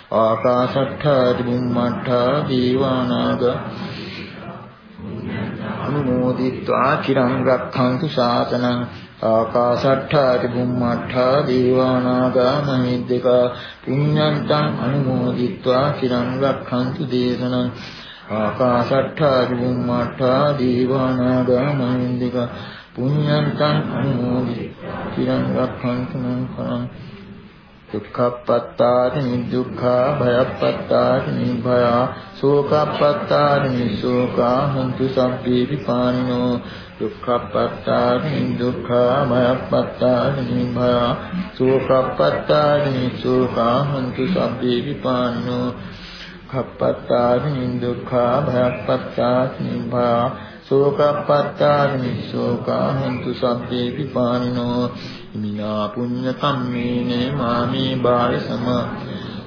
ආකාශට්ඨා බුම්මට්ඨා දීවානාග අනුමෝදිත්වා චිරං රක්ඛන්තු ශාසනං ආකාශට්ඨා බුම්මට්ඨා දීවානාග මහිද්దికා පුඤ්ඤන්තං අනුමෝදිත්වා චිරං රක්ඛන්තු දේශනං ආකාශට්ඨා බුම්මට්ඨා දීවානාග මහිද්దికා පුඤ්ඤන්තං අනුමෝදිත්වා චිරං රක්ඛන්තු මං දුක්ඛප්පත්තානි දුක්ඛා භයප්පත්තානි භයා සෝකප්පත්තානි සෝකා හොන්තු සබ්බේ විපානිනෝ දුක්ඛප්පත්තානි දුක්ඛා භයප්පත්තානි භයා සෝකප්පත්තානි සෝකා හොන්තු සබ්බේ විපානිනෝ khappattaani dukkha bhayapattaani භයා සෝකප්පත්තානි සෝකා හොන්තු සබ්බේ විපානිනෝ ඉමිනා පුඤ්ඤ කම්මේන මාමේ බාල සම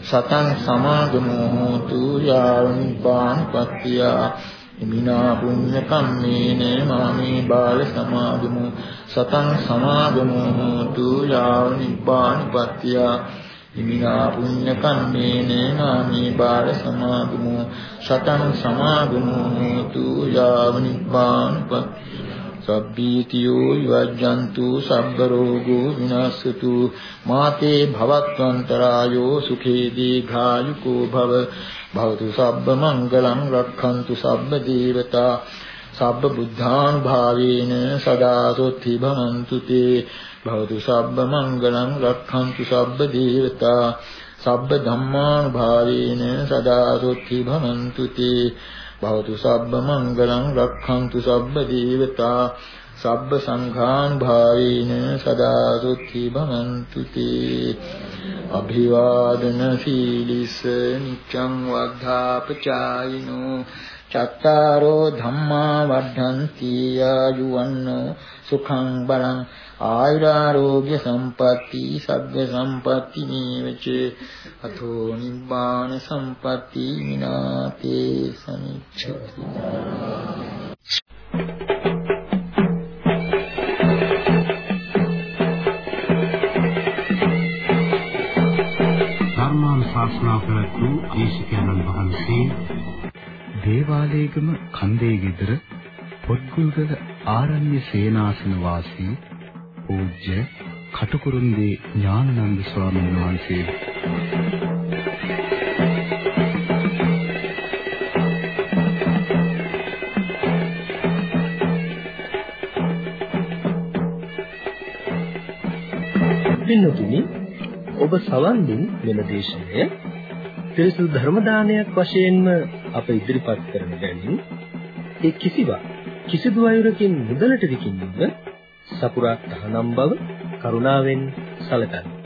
සතං සමාගමෝ හෝතු යාව නිපානපත්තිය ඉමිනා පුඤ්ඤ කම්මේන මාමේ බාල සමාගමෝ සතං සමාගමෝ හෝතු යාව නිපානපත්තිය ඉමිනා පුඤ්ඤ කම්මේන මාමේ බාල සමාගමෝ සතං සමාගමෝ හෝතු යාව නිපානපත්තිය සබ්බීතියෝ විවජ්ජන්තු සබ්බ රෝගෝ විනාශතු මාතේ භවත්වන්තරායෝ සුඛේ දීඝායුකෝ භව භවතු සබ්බ මංගලං රක්ඛන්තු සබ්බ දේවතා සබ්බ බුද්ධානුභාවේන සදා සොත්ති භවන්තු තේ භවතු සබ්බ මංගලං රක්ඛන්තු සබ්බ දේවතා සබ්බ ධම්මානුභාවේන සදා සොත්ති භවන්තු තේ භවතු සබ්බ මංගලං රක්ඛන්තු සබ්බ දේවතා සබ්බ සංඝානුභාවේන සදා සොත්ති භවන්තු තේ අභිවාදන සීලිස නිච්ඡං වද්ධාපචායිනෝ චත්තාරෝ ධම්මා වද්ධන්ති ආයුවන්නෝ සුඛං බලං ආයුරාෝග්‍ය සම්පatti සග්ග සම්පatti නීවච අතෝ නිබ්බාන සම්පatti විනාතේ සමිච්ඡති ධර්මානුශාසනා කරතු දේශකයන්න් වහන්සේ දේවාලේගම කන්දේ ගෙදර පොත්ගුල්ගල ආරණ්‍ය සේනාසන වාසී පූජ්‍ය කටුකුරුන්දී ඥානানন্দ ස්වාමීන් වහන්සේ පින්තුනි ඔබ සවන් දුන් මෙම දේශනය ත්‍රිසු ධර්ම දානයක් වශයෙන්ම අප ඉදිරිපත් කරන බැවින් ඒ කිසිවක් කිසිදු අයුරකින් මුදලට විකිණීම සපුරා තහනම් බව කරුණාවෙන් සැලකන්න.